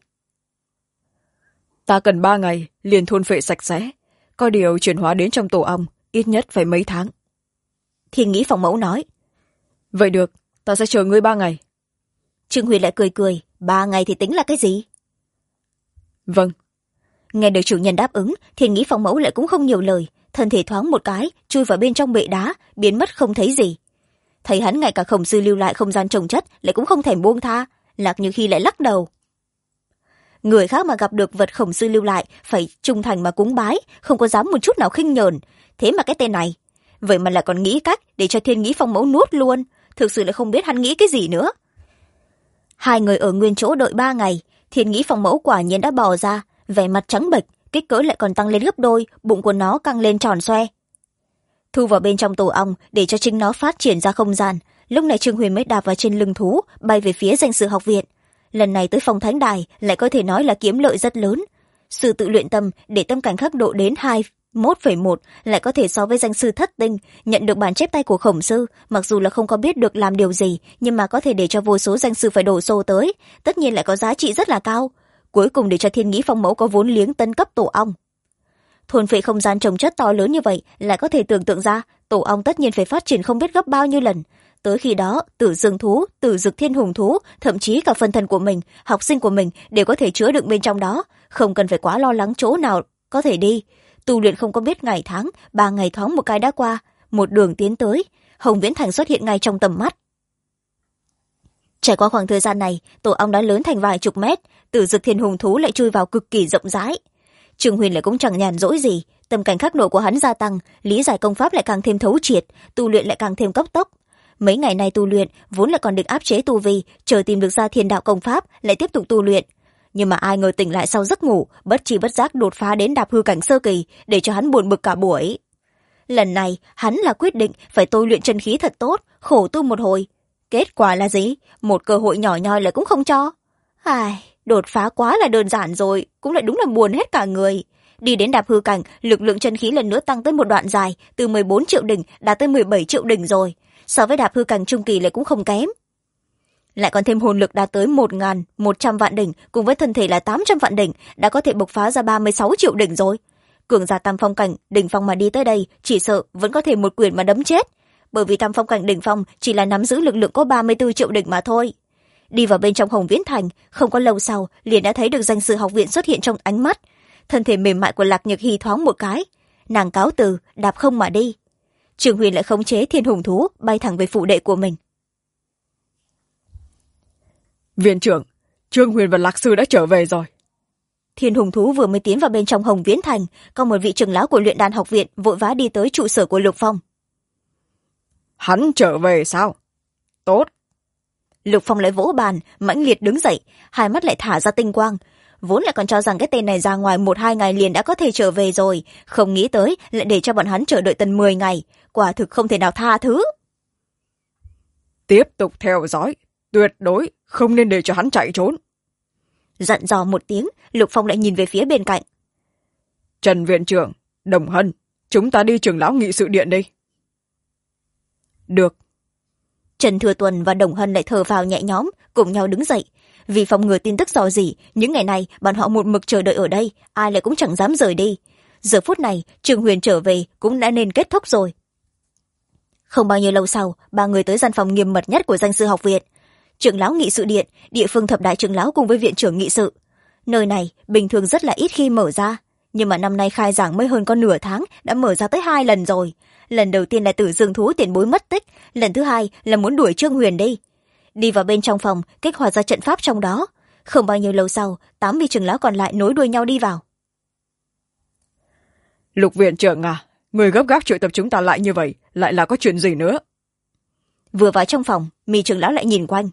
Ta cần 3 ngày, liền thôn phệ sạch sẽ. Có điều chuyển hóa đến trong tổ ong, ít nhất phải mấy tháng. Thiên Nghĩ Phong mẫu nói. Vậy được, ta sẽ chờ ngươi 3 ngày. Trương Huyền lại cười cười, 3 ngày thì tính là cái gì? Vâng. Nghe được chủ nhân đáp ứng, Thiên Nghĩ Phong mẫu lại cũng không nhiều lời, thân thể thoáng một cái, chui vào bên trong bệ đá, biến mất không thấy gì. Thấy hắn ngay cả Khổng sư lưu lại không gian trồng chất lại cũng không thèm buông tha, Lạc Như Khi lại lắc đầu. Người khác mà gặp được vật Khổng sư lưu lại phải trung thành mà cúng bái, không có dám một chút nào khinh nhờn. Thế mà cái tên này, vậy mà lại còn nghĩ cách để cho Thiên Nghĩ Phong mẫu nuốt luôn, thực sự là không biết hắn nghĩ cái gì nữa. Hai người ở nguyên chỗ đợi 3 ngày, Thiên Nghĩ Phong mẫu quả nhiên đã bò ra, vẻ mặt trắng bệch, kích cỡ lại còn tăng lên gấp đôi, bụng của nó căng lên tròn xoe. Thu vào bên trong tổ ong để cho chính nó phát triển ra không gian. Lúc này Trương Huyền mới đạp vào trên lưng thú, bay về phía danh sư học viện. Lần này tới phong thánh đài lại có thể nói là kiếm lợi rất lớn. Sự tự luyện tâm để tâm cảnh khắc độ đến 21,1 lại có thể so với danh sư thất tinh, nhận được bản chép tay của Khổng sư, mặc dù là không có biết được làm điều gì, nhưng mà có thể để cho vô số danh sư phải đổ xô tới, tất nhiên lại có giá trị rất là cao. Cuối cùng để cho Thiên Nghĩ Phong mẫu có vốn liếng tân cấp tổ ong. Thôn phệ không gian trồng chất to lớn như vậy, lại có thể tưởng tượng ra tổ ong tất nhiên phải phát triển không biết gấp bao nhiêu lần. Tới khi đó, Tử Dương thú, Tử Dực Thiên Hùng thú, thậm chí cả phân thân của mình, học sinh của mình đều có thể chứa đựng bên trong đó, không cần phải quá lo lắng chỗ nào có thể đi. Tu luyện không có biết ngày tháng, 3 ngày thoáng một cái đã qua, một đường tiến tới, Hồng Viễn Thành xuất hiện ngay trong tầm mắt. Trải qua khoảng thời gian này, tổ ong đã lớn thành vài chục mét, Tử Dực Thiên Hùng thú lại chui vào cực kỳ rộng rãi. Trương Huyền lại cũng chẳng nhàn rỗi gì, tâm cảnh khắc độ của hắn gia tăng, lý giải công pháp lại càng thêm thấu triệt, tu luyện lại càng thêm cấp tốc. mấy ngày nay tu luyện vốn là còn định áp chế tu vi, chờ tìm được ra thiên đạo công pháp lại tiếp tục tu luyện. Nhưng mà ai ngờ tỉnh lại sau giấc ngủ, bất tri bất giác đột phá đến đạp hư cảnh sơ kỳ, để cho hắn buồn bực cả buổi. Lần này hắn là quyết định phải tôi luyện chân khí thật tốt, khổ tu một hồi. Kết quả là gì? Một cơ hội nhỏ nhoi lại cũng không cho. Đột phá quá là đơn giản rồi, cũng lại đúng là buồn hết cả người. Đi đến đạp hư cảnh, lực lượng chân khí lần nữa tăng tới một đoạn dài, từ 14 triệu đỉnh đạt tới 17 triệu đỉnh rồi. So với đạp hư cảnh trung kỳ lại cũng không kém. Lại còn thêm hồn lực đạt tới 1.100 vạn đỉnh, cùng với thân thể là 800 vạn đỉnh, đã có thể bộc phá ra 36 triệu đỉnh rồi. Cường giả tam phong cảnh đỉnh phong mà đi tới đây, chỉ sợ vẫn có thể một quyền mà đấm chết. Bởi vì tam phong cảnh đỉnh phong chỉ là nắm giữ lực lượng có 34 triệu đỉnh mà thôi. Đi vào bên trong Hồng Viễn Thành, không có lâu sau liền đã thấy được danh sư học viện xuất hiện trong ánh mắt. Thân thể mềm mại của Lạc Nhược Hy thoáng một cái, nàng cáo từ, đạp không mà đi. Trường Huyền lại khống chế thiên hùng thú bay thẳng về phủ đệ của mình. Viện trưởng, Trương Huyền và Lạc sư đã trở về rồi. Thiên hùng thú vừa mới tiến vào bên trong Hồng Viễn Thành, có một vị trưởng lão của luyện đan học viện vội vã đi tới trụ sở của Lục Phong. Hắn trở về sao? Tốt. Lục Phong lại vỗ bàn, mãnh liệt đứng dậy, hai mắt lại thả ra tinh quang. Vốn lại còn cho rằng cái tên này ra ngoài 1-2 ngày liền đã có thể trở về rồi, không nghĩ tới lại để cho bọn hắn chờ đợi tận 10 ngày, quả thực không thể nào tha thứ. Tiếp tục theo dõi, tuyệt đối không nên để cho hắn chạy trốn. Dặn dò một tiếng, Lục Phong lại nhìn về phía bên cạnh. Trần viện trưởng, Đồng Hân, chúng ta đi trưởng lão nghị sự điện đi. Được. Trần Thừa Tuần và Đồng Hân lại thở phào nhẹ nhõm, cùng nhau đứng dậy. Vì phòng ngừa tin tức dò dỉ, những ngày này bọn họ một mực chờ đợi ở đây, ai lại cũng chẳng dám rời đi. Giờ phút này Trương Huyền trở về cũng đã nên kết thúc rồi. Không bao nhiêu lâu sau, ba người tới gian phòng nghiêm mật nhất của danh sư học viện. Trưởng lão nghị sự điện, địa phương thập đại trưởng lão cùng với viện trưởng nghị sự. Nơi này bình thường rất là ít khi mở ra, nhưng mà năm nay khai giảng mới hơn có nửa tháng đã mở ra tới 2 lần rồi. Lần đầu tiên là Tử Dương thú tiền bối mất tích, lần thứ hai là muốn đuổi Trương Huyền đi. Đi vào bên trong phòng, kích hoạt ra trận pháp trong đó. Không bao nhiêu lâu sau, 8 vị trưởng lão còn lại nối đuôi nhau đi vào. Lục viện trưởng à, người gấp gáp triệu tập chúng ta lại như vậy, lại là có chuyện gì nữa? Vừa vào trong phòng, Mi trưởng lão lại nhìn quanh.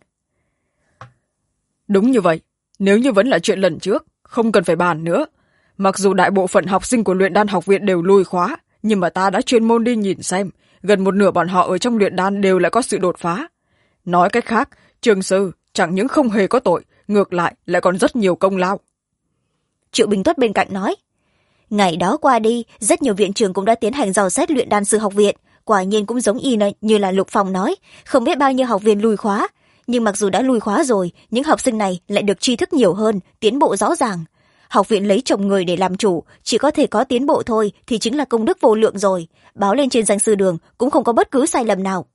Đúng như vậy, nếu như vẫn là chuyện lần trước, không cần phải bàn nữa. Mặc dù đại bộ phận học sinh của luyện đan học viện đều lui khóa, nhưng mà ta đã chuyên môn đi nhìn xem, gần một nửa bọn họ ở trong luyện đan đều lại có sự đột phá. Nói cách khác, Trương sư chẳng những không hề có tội, ngược lại lại còn rất nhiều công lao. Triệu Bình Tuất bên cạnh nói. Ngày đó qua đi, rất nhiều viện trưởng cũng đã tiến hành dò xét luyện đan sư học viện, quả nhiên cũng giống y như là Lục Phong nói, không biết bao nhiêu học viên lui khóa. Nhưng mặc dù đã lui khóa rồi, những học sinh này lại được tri thức nhiều hơn, tiến bộ rõ ràng. Học viện lấy chồng người để làm chủ, chỉ có thể có tiến bộ thôi thì chính là công đức vô lượng rồi. Báo lên trên danh sư đường cũng không có bất cứ sai lầm nào.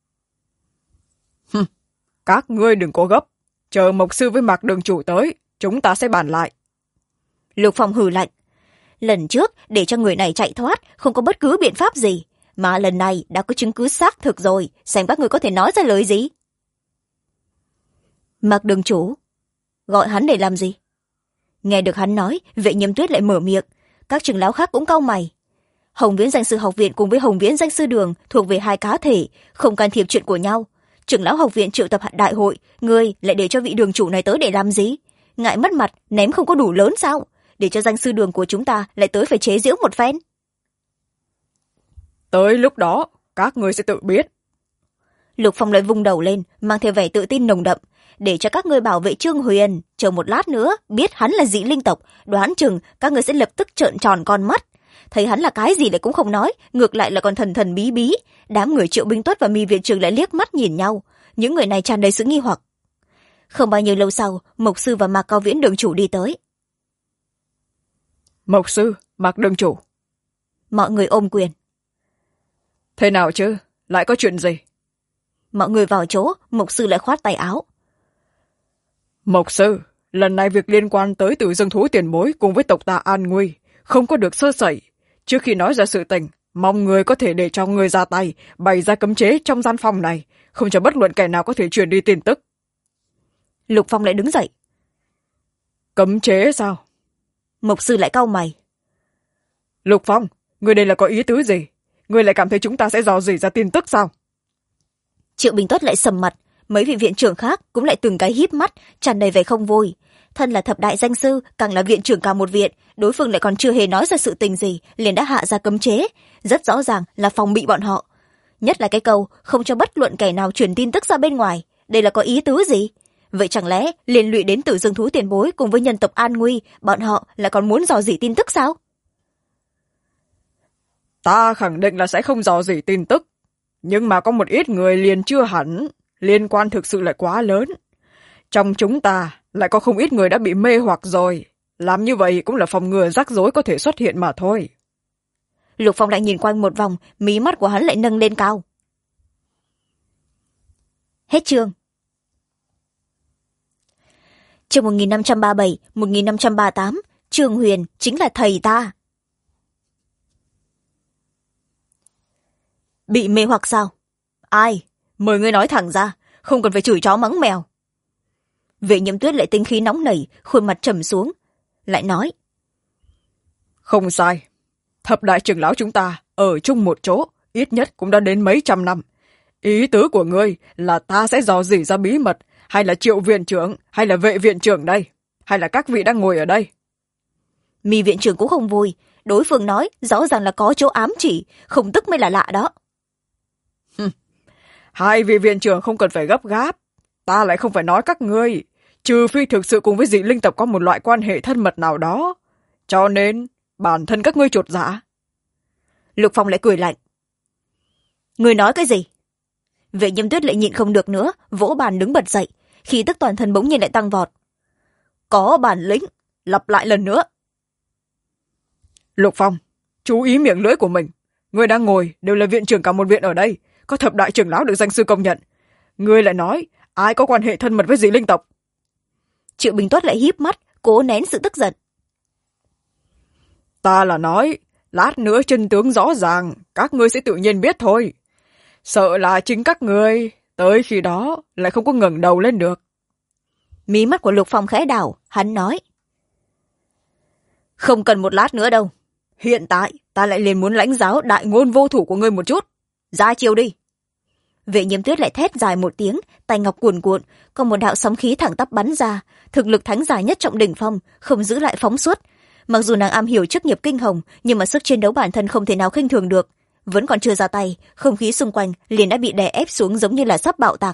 Các ngươi đừng có gấp, chờ Mộc sư với Mạc đường chủ tới, chúng ta sẽ bàn lại. Lục Phong hừ lạnh. Lần trước để cho người này chạy thoát không có bất cứ biện pháp gì, mà lần này đã có chứng cứ xác thực rồi, xem các người có thể nói ra lời gì. Mạc đường chủ, gọi hắn để làm gì? Nghe được hắn nói, Vệ Nhiễm Tuyết lại mở miệng, các trưởng lão khác cũng cau mày. Hồng Viễn danh sư học viện cùng với Hồng Viễn danh sư đường thuộc về hai cá thể, không can thiệp chuyện của nhau. Trưởng lão học viện triệu tập đại hội, ngươi lại để cho vị đường chủ này tới để làm gì? Ngại mất mặt, ném không có đủ lớn sao? Để cho danh sư đường của chúng ta lại tới phải chế giễu một phen. Tới lúc đó, các ngươi sẽ tự biết. Lục Phong lại vung đầu lên, mang theo vẻ tự tin nồng đậm. Để cho các ngươi bảo vệ Trương Huyền, chờ một lát nữa, biết hắn là dị linh tộc, đoán chừng các ngươi sẽ lập tức trợn tròn con mắt. Thấy hắn là cái gì lại cũng không nói, ngược lại là còn thần thần bí bí. Đám người Triệu Binh Tuất và Mi viện trưởng lại liếc mắt nhìn nhau, những người này tràn đầy sự nghi hoặc. Không bao nhiêu lâu sau, Mộc sư và Mạc Cao Viễn đường chủ đi tới. Mộc sư, Mạc đường chủ. Mọi người ôm quyền. Thế nào chứ, lại có chuyện gì? Mọi người vào chỗ, Mộc sư lại khoát tay áo. Mộc sư, lần này việc liên quan tới Tử Dương thú tiền bối cùng với tộc ta an nguy, không có được sơ sẩy. Trước khi nói ra sự tình, mong người có thể để cho người ra tay, bày ra cấm chế trong gian phòng này, không cho bất luận kẻ nào có thể truyền đi tin tức. Lục Phong lại đứng dậy. Cấm chế sao? Mộc sư lại cau mày. Lục Phong, người đây là có ý tứ gì? Người lại cảm thấy chúng ta sẽ dò dỉ ra tin tức sao? Triệu Bình Tuất lại sầm mặt, mấy vị viện trưởng khác cũng lại từng cái híp mắt, tràn đầy vẻ không vui. Thân là thập đại danh sư, càng là viện trưởng cả một viện, đối phương lại còn chưa hề nói ra sự tình gì, liền đã hạ ra cấm chế, rất rõ ràng là phòng bị bọn họ. Nhất là cái câu không cho bất luận kẻ nào truyền tin tức ra bên ngoài, đây là có ý tứ gì? Vậy chẳng lẽ liên lụy đến Tử Dương thú tiền bối cùng với nhân tộc an nguy, bọn họ lại còn muốn dò dỉ tin tức sao? Ta khẳng định là sẽ không dò dỉ tin tức, nhưng mà có một ít người liền chưa hẳn, liên quan thực sự lại quá lớn. Trong chúng ta lại có không ít người đã bị mê hoặc rồi, làm như vậy cũng là phòng ngừa rắc rối có thể xuất hiện mà thôi. Lục Phong lại nhìn quanh một vòng, mí mắt của hắn lại nâng lên cao. Hết chương. Chương 1537, 1538, Trương Huyền chính là thầy ta. Bị mê hoặc sao? Ai? Mời ngươi nói thẳng ra, không cần phải chửi chó mắng mèo. Vệ Nhiễm Tuyết lại tính khí nóng nảy, khuôn mặt trầm xuống, lại nói. Không sai, thập đại trưởng lão chúng ta ở chung một chỗ, ít nhất cũng đã đến mấy trăm năm. Ý tứ của ngươi là ta sẽ dò dỉ ra bí mật, hay là Triệu viện trưởng, hay là Vệ viện trưởng đây, hay là các vị đang ngồi ở đây? Mi viện trưởng cũng không vui, đối phương nói rõ ràng là có chỗ ám chỉ, không tức mới là lạ đó. Hai vị viện trưởng không cần phải gấp gáp, ta lại không phải nói các ngươi, trừ phi thực sự cùng với dị linh tộc có một loại quan hệ thân mật nào đó, cho nên bản thân các ngươi chột dạ. Lục Phong lại cười lạnh. Ngươi nói cái gì? Vệ Nhiễm Tuyết lại nhịn không được nữa, vỗ bàn đứng bật dậy, khí tức toàn thân bỗng nhiên lại tăng vọt. Có bản lĩnh, lặp lại lần nữa. Lục Phong, chú ý miệng lưỡi của mình. Ngươi đang ngồi đều là viện trưởng cả một viện ở đây, có thập đại trưởng lão được danh sư công nhận. Ngươi lại nói ai có quan hệ thân mật với dị linh tộc? Triệu Bình Tuất lại híp mắt, cố nén sự tức giận. Ta là nói, lát nữa chân tướng rõ ràng, các ngươi sẽ tự nhiên biết thôi. Sợ là chính các ngươi, tới khi đó lại không có ngẩng đầu lên được. Mí mắt của Lục Phong khẽ đảo, hắn nói. Không cần một lát nữa đâu. Hiện tại, ta lại liền muốn lãnh giáo đại ngôn vô thủ của ngươi một chút. Ra chiều đi. Vệ Nhiễm Tuyết lại thét dài một tiếng, tay ngọc cuồn cuộn, có một đạo sóng khí thẳng tắp bắn ra, thực lực thánh giả nhất trọng đỉnh phong, không giữ lại phóng xuất. Mặc dù nàng am hiểu chức nghiệp kinh hồng, nhưng mà sức chiến đấu bản thân không thể nào khinh thường được. Vẫn còn chưa ra tay, không khí xung quanh liền đã bị đè ép xuống giống như là sắp bạo tạc.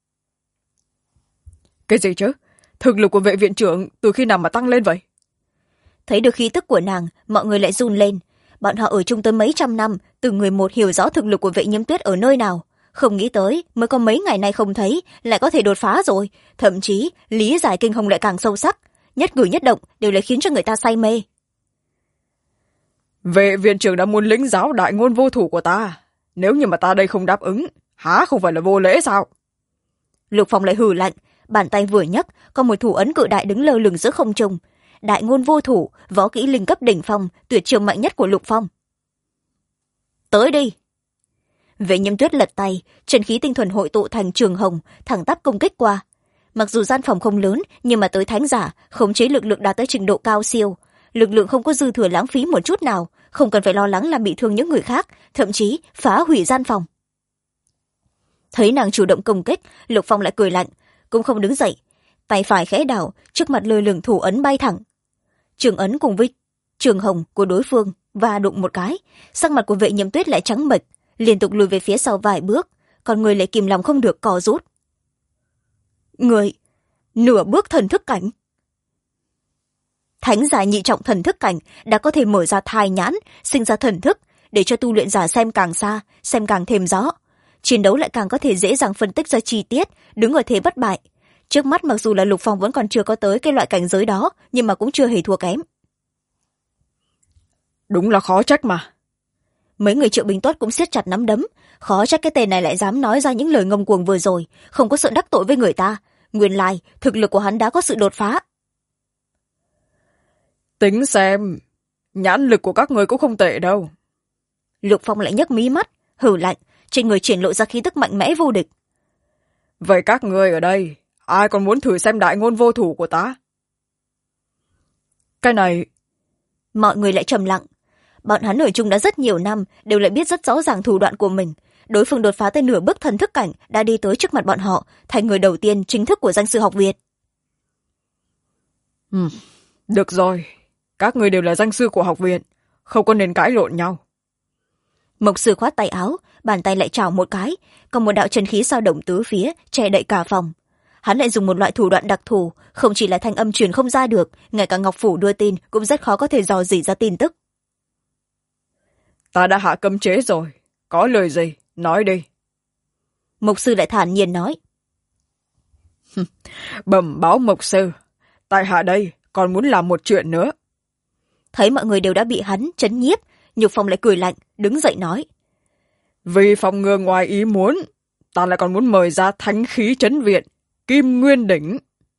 Cái gì chứ? Thực lực của Vệ viện trưởng từ khi nào mà tăng lên vậy? Thấy được khí tức của nàng, mọi người lại run lên. Bọn họ ở chung tới mấy trăm năm, từng người một hiểu rõ thực lực của Vệ Nhiễm Tuyết ở nơi nào. Không nghĩ tới, mới có mấy ngày nay không thấy, lại có thể đột phá rồi. Thậm chí, lý giải kinh hồng lại càng sâu sắc. Nhất cử nhất động đều lại khiến cho người ta say mê. Vệ viện trưởng đã muốn lĩnh giáo đại ngôn vô thủ của ta. Nếu như mà ta đây không đáp ứng, há không phải là vô lễ sao? Lục Phong lại hừ lạnh, bàn tay vừa nhấc, có một thủ ấn cự đại đứng lơ lửng giữa không trung. Đại ngôn vô thủ, võ kỹ linh cấp đỉnh phong, tuyệt chiêu mạnh nhất của Lục Phong. Tới đi. Vệ Nhiễm Tuyết lật tay, chân khí tinh thuần hội tụ thành trường hồng, thẳng tắp công kích qua. Mặc dù gian phòng không lớn, nhưng mà tới thánh giả, khống chế lực lượng đạt tới trình độ cao siêu. Lực lượng không có dư thừa lãng phí một chút nào, không cần phải lo lắng làm bị thương những người khác, thậm chí phá hủy gian phòng. Thấy nàng chủ động công kích, Lục Phong lại cười lạnh, cũng không đứng dậy, tay phải khẽ đảo, trước mặt lơ lửng thủ ấn bay thẳng. Trường ấn cùng với trường hồng của đối phương và đụng một cái, sắc mặt của Vệ Nhiễm Tuyết lại trắng bệch, liên tục lùi về phía sau vài bước, còn người lại kìm lòng không được co rút. Người nửa bước thần thức cảnh. Thánh giả nhị trọng thần thức cảnh đã có thể mở ra thai nhãn, sinh ra thần thức, để cho tu luyện giả xem càng xa, xem càng thêm rõ. Chiến đấu lại càng có thể dễ dàng phân tích ra chi tiết, đứng ở thế bất bại. Trước mắt mặc dù là Lục Phong vẫn còn chưa có tới cái loại cảnh giới đó, nhưng mà cũng chưa hề thua kém. Đúng là khó trách mà. Mấy người Triệu Bình Tuất cũng siết chặt nắm đấm, khó trách cái tên này lại dám nói ra những lời ngông cuồng vừa rồi, không có sợ đắc tội với người ta. Nguyên lai, thực lực của hắn đã có sự đột phá. Tính xem, nhãn lực của các người cũng không tệ đâu. Lục Phong lại nhấc mí mắt, hừ lạnh, trên người triển lộ ra khí tức mạnh mẽ vô địch. Vậy các người ở đây, ai còn muốn thử xem đại ngôn vô thủ của ta? Cái này... Mọi người lại trầm lặng. Bọn hắn ở chung đã rất nhiều năm, đều lại biết rất rõ ràng thủ đoạn của mình. đối phương đột phá tới nửa bước thần thức cảnh đã đi tới trước mặt bọn họ, thành người đầu tiên chính thức của danh sư học viện. Được rồi, các người đều là danh sư của học viện, không có nên cãi lộn nhau. Mộc sư khoát tay áo, bàn tay lại chảo một cái, còn một đạo chân khí sao động tứ phía che đậy cả phòng. Hắn lại dùng một loại thủ đoạn đặc thù, không chỉ là thanh âm truyền không ra được, ngay cả ngọc phủ đưa tin cũng rất khó có thể dò dỉ ra tin tức. Ta đã hạ cấm chế rồi, có lời gì nói đi. Mộc sư lại thản nhiên nói. Bẩm báo mộc sư, tại hạ đây còn muốn làm một chuyện nữa. Thấy mọi người đều đã bị hắn chấn nhiếp, Nhục Phong lại cười lạnh, đứng dậy nói. Vì phòng ngừa ngoài ý muốn, ta lại còn muốn mời ra thánh khí trấn viện, Kim Nguyên Đỉnh.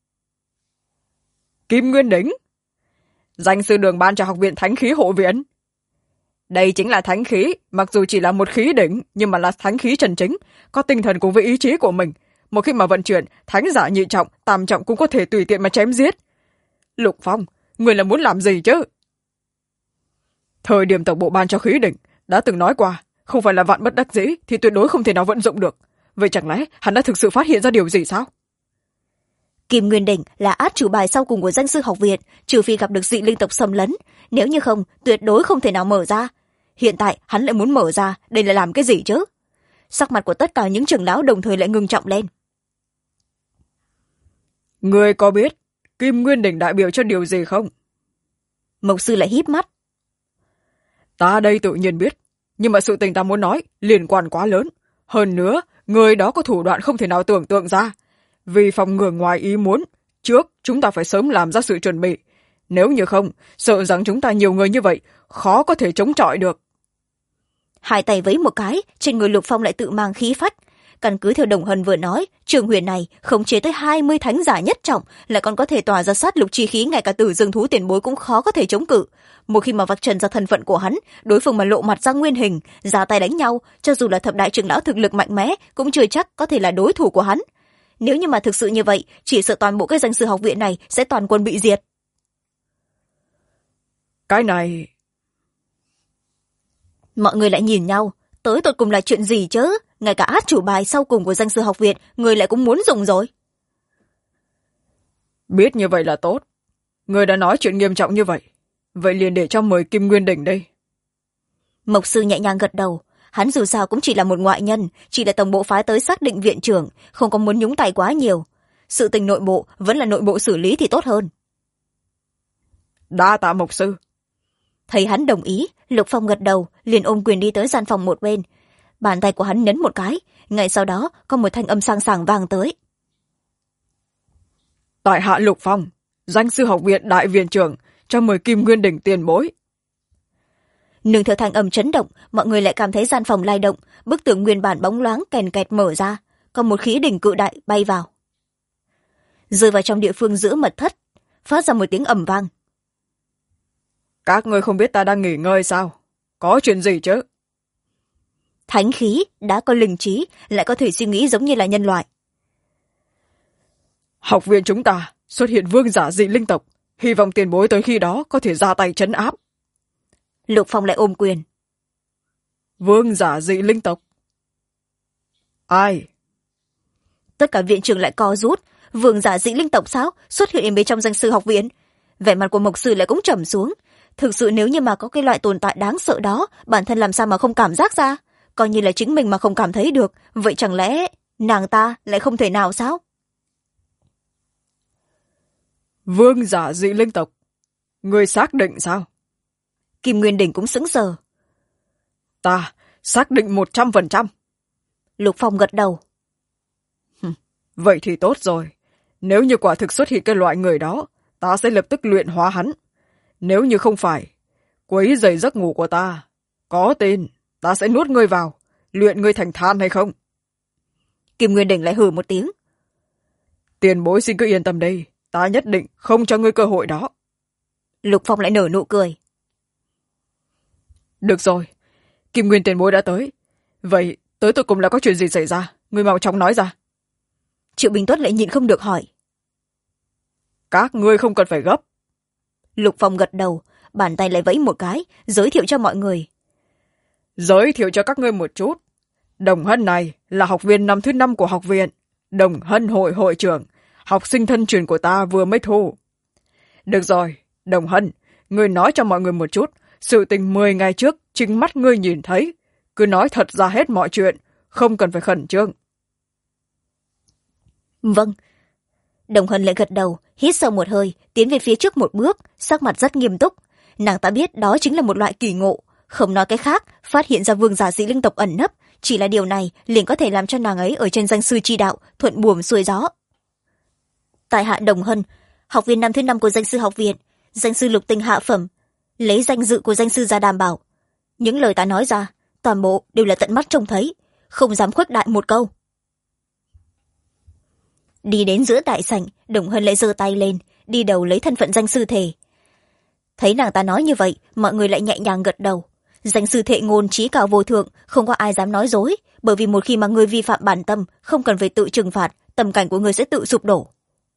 Kim Nguyên Đỉnh? Danh sư đường ban cho học viện thánh khí hộ viện. Đây chính là thánh khí, mặc dù chỉ là một khí đỉnh, nhưng mà là thánh khí chân chính, có tinh thần cùng với ý chí của mình. Một khi mà vận chuyển, thánh giả nhị trọng, tam trọng cũng có thể tùy tiện mà chém giết. Lục Phong, người là muốn làm gì chứ? Thời điểm tổng bộ ban cho khí đỉnh, đã từng nói qua, không phải là vạn bất đắc dĩ thì tuyệt đối không thể nào vận dụng được. Vậy chẳng lẽ hắn đã thực sự phát hiện ra điều gì sao? Kim Nguyên Đỉnh là át chủ bài sau cùng của danh sư học viện, trừ phi gặp được dị linh tộc xâm lấn. Nếu như không, tuyệt đối không thể nào mở ra. Hiện tại hắn lại muốn mở ra, đây là làm cái gì chứ? Sắc mặt của tất cả những trưởng lão đồng thời lại ngưng trọng lên. Người có biết Kim Nguyên Đỉnh đại biểu cho điều gì không? Mộc sư lại híp mắt. Ta đây tự nhiên biết, nhưng mà sự tình ta muốn nói liên quan quá lớn. Hơn nữa, người đó có thủ đoạn không thể nào tưởng tượng ra. Vì phòng ngừa ngoài ý muốn, trước chúng ta phải sớm làm ra sự chuẩn bị. Nếu như không, sợ rằng chúng ta nhiều người như vậy, khó có thể chống chọi được. Hai tay vẫy một cái, trên người Lục Phong lại tự mang khí phách. Căn cứ theo Đồng Hân vừa nói, Trường Huyền này khống chế tới 20 thánh giả nhất trọng, lại còn có thể tỏa ra sát lục chi khí, ngay cả Tử Dương thú tiền bối cũng khó có thể chống cự. Một khi mà vạch trần ra thân phận của hắn, đối phương mà lộ mặt ra nguyên hình, ra tay đánh nhau, cho dù là thập đại trưởng lão thực lực mạnh mẽ, cũng chưa chắc có thể là đối thủ của hắn. Nếu như mà thực sự như vậy, chỉ sợ toàn bộ cái danh sư học viện này sẽ toàn quân bị diệt. Cái này... Mọi người lại nhìn nhau, tới tột cùng là chuyện gì chứ? Ngay cả át chủ bài sau cùng của danh sư học viện, người lại cũng muốn dùng rồi. Biết như vậy là tốt. Người đã nói chuyện nghiêm trọng như vậy. Vậy liền để cho mời Kim Nguyên Đỉnh đây. Mộc sư nhẹ nhàng gật đầu. Hắn dù sao cũng chỉ là một ngoại nhân, chỉ là tổng bộ phái tới xác định viện trưởng, không có muốn nhúng tay quá nhiều. Sự tình nội bộ vẫn là nội bộ xử lý thì tốt hơn. Đa tạ Mộc sư. Thấy hắn đồng ý, Lục Phong gật đầu, liền ôm quyền đi tới gian phòng một bên. Bàn tay của hắn nhấn một cái, ngay sau đó có một thanh âm sang sảng vang tới. Tại hạ Lục Phong, danh sư học viện đại viện trưởng, cho mời Kim Nguyên Đỉnh tiền bối. Nương theo thanh âm chấn động, mọi người lại cảm thấy gian phòng lay động, bức tường nguyên bản bóng loáng kèn kẹt mở ra, còn một khí đỉnh cự đại bay vào, rơi vào trong địa phương giữa mật thất, phát ra một tiếng ầm vang. Các ngươi không biết ta đang nghỉ ngơi sao? Có chuyện gì chứ? Thánh khí đã có linh trí, lại có thể suy nghĩ giống như là nhân loại. Học viện chúng ta xuất hiện vương giả dị linh tộc, hy vọng tiền bối tới khi đó có thể ra tay trấn áp. Lục Phong lại ôm quyền. Vương giả dị linh tộc? Ai? Tất cả viện trưởng lại co rút. Vương giả dị linh tộc sao xuất hiện bên trong danh sư học viện? Vẻ mặt của Mộc sư lại cũng trầm xuống. Thực sự nếu như mà có cái loại tồn tại đáng sợ đó, bản thân làm sao mà không cảm giác ra? Coi như là chính mình mà không cảm thấy được, vậy chẳng lẽ nàng ta lại không thể nào sao? Vương giả dị linh tộc? Người xác định sao? Kim Nguyên Đỉnh cũng sững sờ. Ta xác định 100%. Lục Phong gật đầu. Vậy thì tốt rồi. Nếu như quả thực xuất hiện cái loại người đó, ta sẽ lập tức luyện hóa hắn. Nếu như không phải, quấy rầy giấc ngủ của ta, có tin ta sẽ nuốt ngươi vào, luyện ngươi thành than hay không? Kim Nguyên Đỉnh lại hừ một tiếng. Tiền bối xin cứ yên tâm đây, ta nhất định không cho ngươi cơ hội đó. Lục Phong lại nở nụ cười. Được rồi, Kim Nguyên tiền bối đã tới. Vậy tới tụi cùng là có chuyện gì xảy ra? Ngươi mau chóng nói ra. Triệu Bình Tuất lại nhịn không được hỏi. Các ngươi không cần phải gấp. Lục Phong gật đầu, bàn tay lại vẫy một cái, giới thiệu cho mọi người. Giới thiệu cho các ngươi một chút. Đồng Hân này là học viên năm thứ 5 của học viện, Đồng Hân hội hội trưởng, học sinh thân truyền của ta vừa mới thu. Được rồi, Đồng Hân, ngươi nói cho mọi người một chút, sự tình 10 ngày trước chính mắt ngươi nhìn thấy, cứ nói thật ra hết mọi chuyện, không cần phải khẩn trương. Vâng. Đồng Hân lại gật đầu, hít sâu một hơi, tiến về phía trước một bước, sắc mặt rất nghiêm túc. Nàng ta biết đó chính là một loại kỳ ngộ, không nói cái khác, phát hiện ra vương giả dị linh tộc ẩn nấp, chỉ là điều này liền có thể làm cho nàng ấy ở trên danh sư chi đạo thuận buồm xuôi gió. Tại hạ Đồng Hân, học viên năm thứ 5 của danh sư học viện, danh sư lục tinh hạ phẩm, lấy danh dự của danh sư ra đảm bảo. Những lời ta nói ra, toàn bộ đều là tận mắt trông thấy, không dám khuếch đại một câu. Đi đến giữa đại sảnh, Đồng Hân lại giơ tay lên, đi đầu lấy thân phận danh sư thể. Thấy nàng ta nói như vậy, mọi người lại nhẹ nhàng gật đầu. Danh sư thệ ngôn trí cao vô thượng, không có ai dám nói dối, bởi vì một khi mà người vi phạm bản tâm, không cần phải tự trừng phạt, tâm cảnh của người sẽ tự sụp đổ.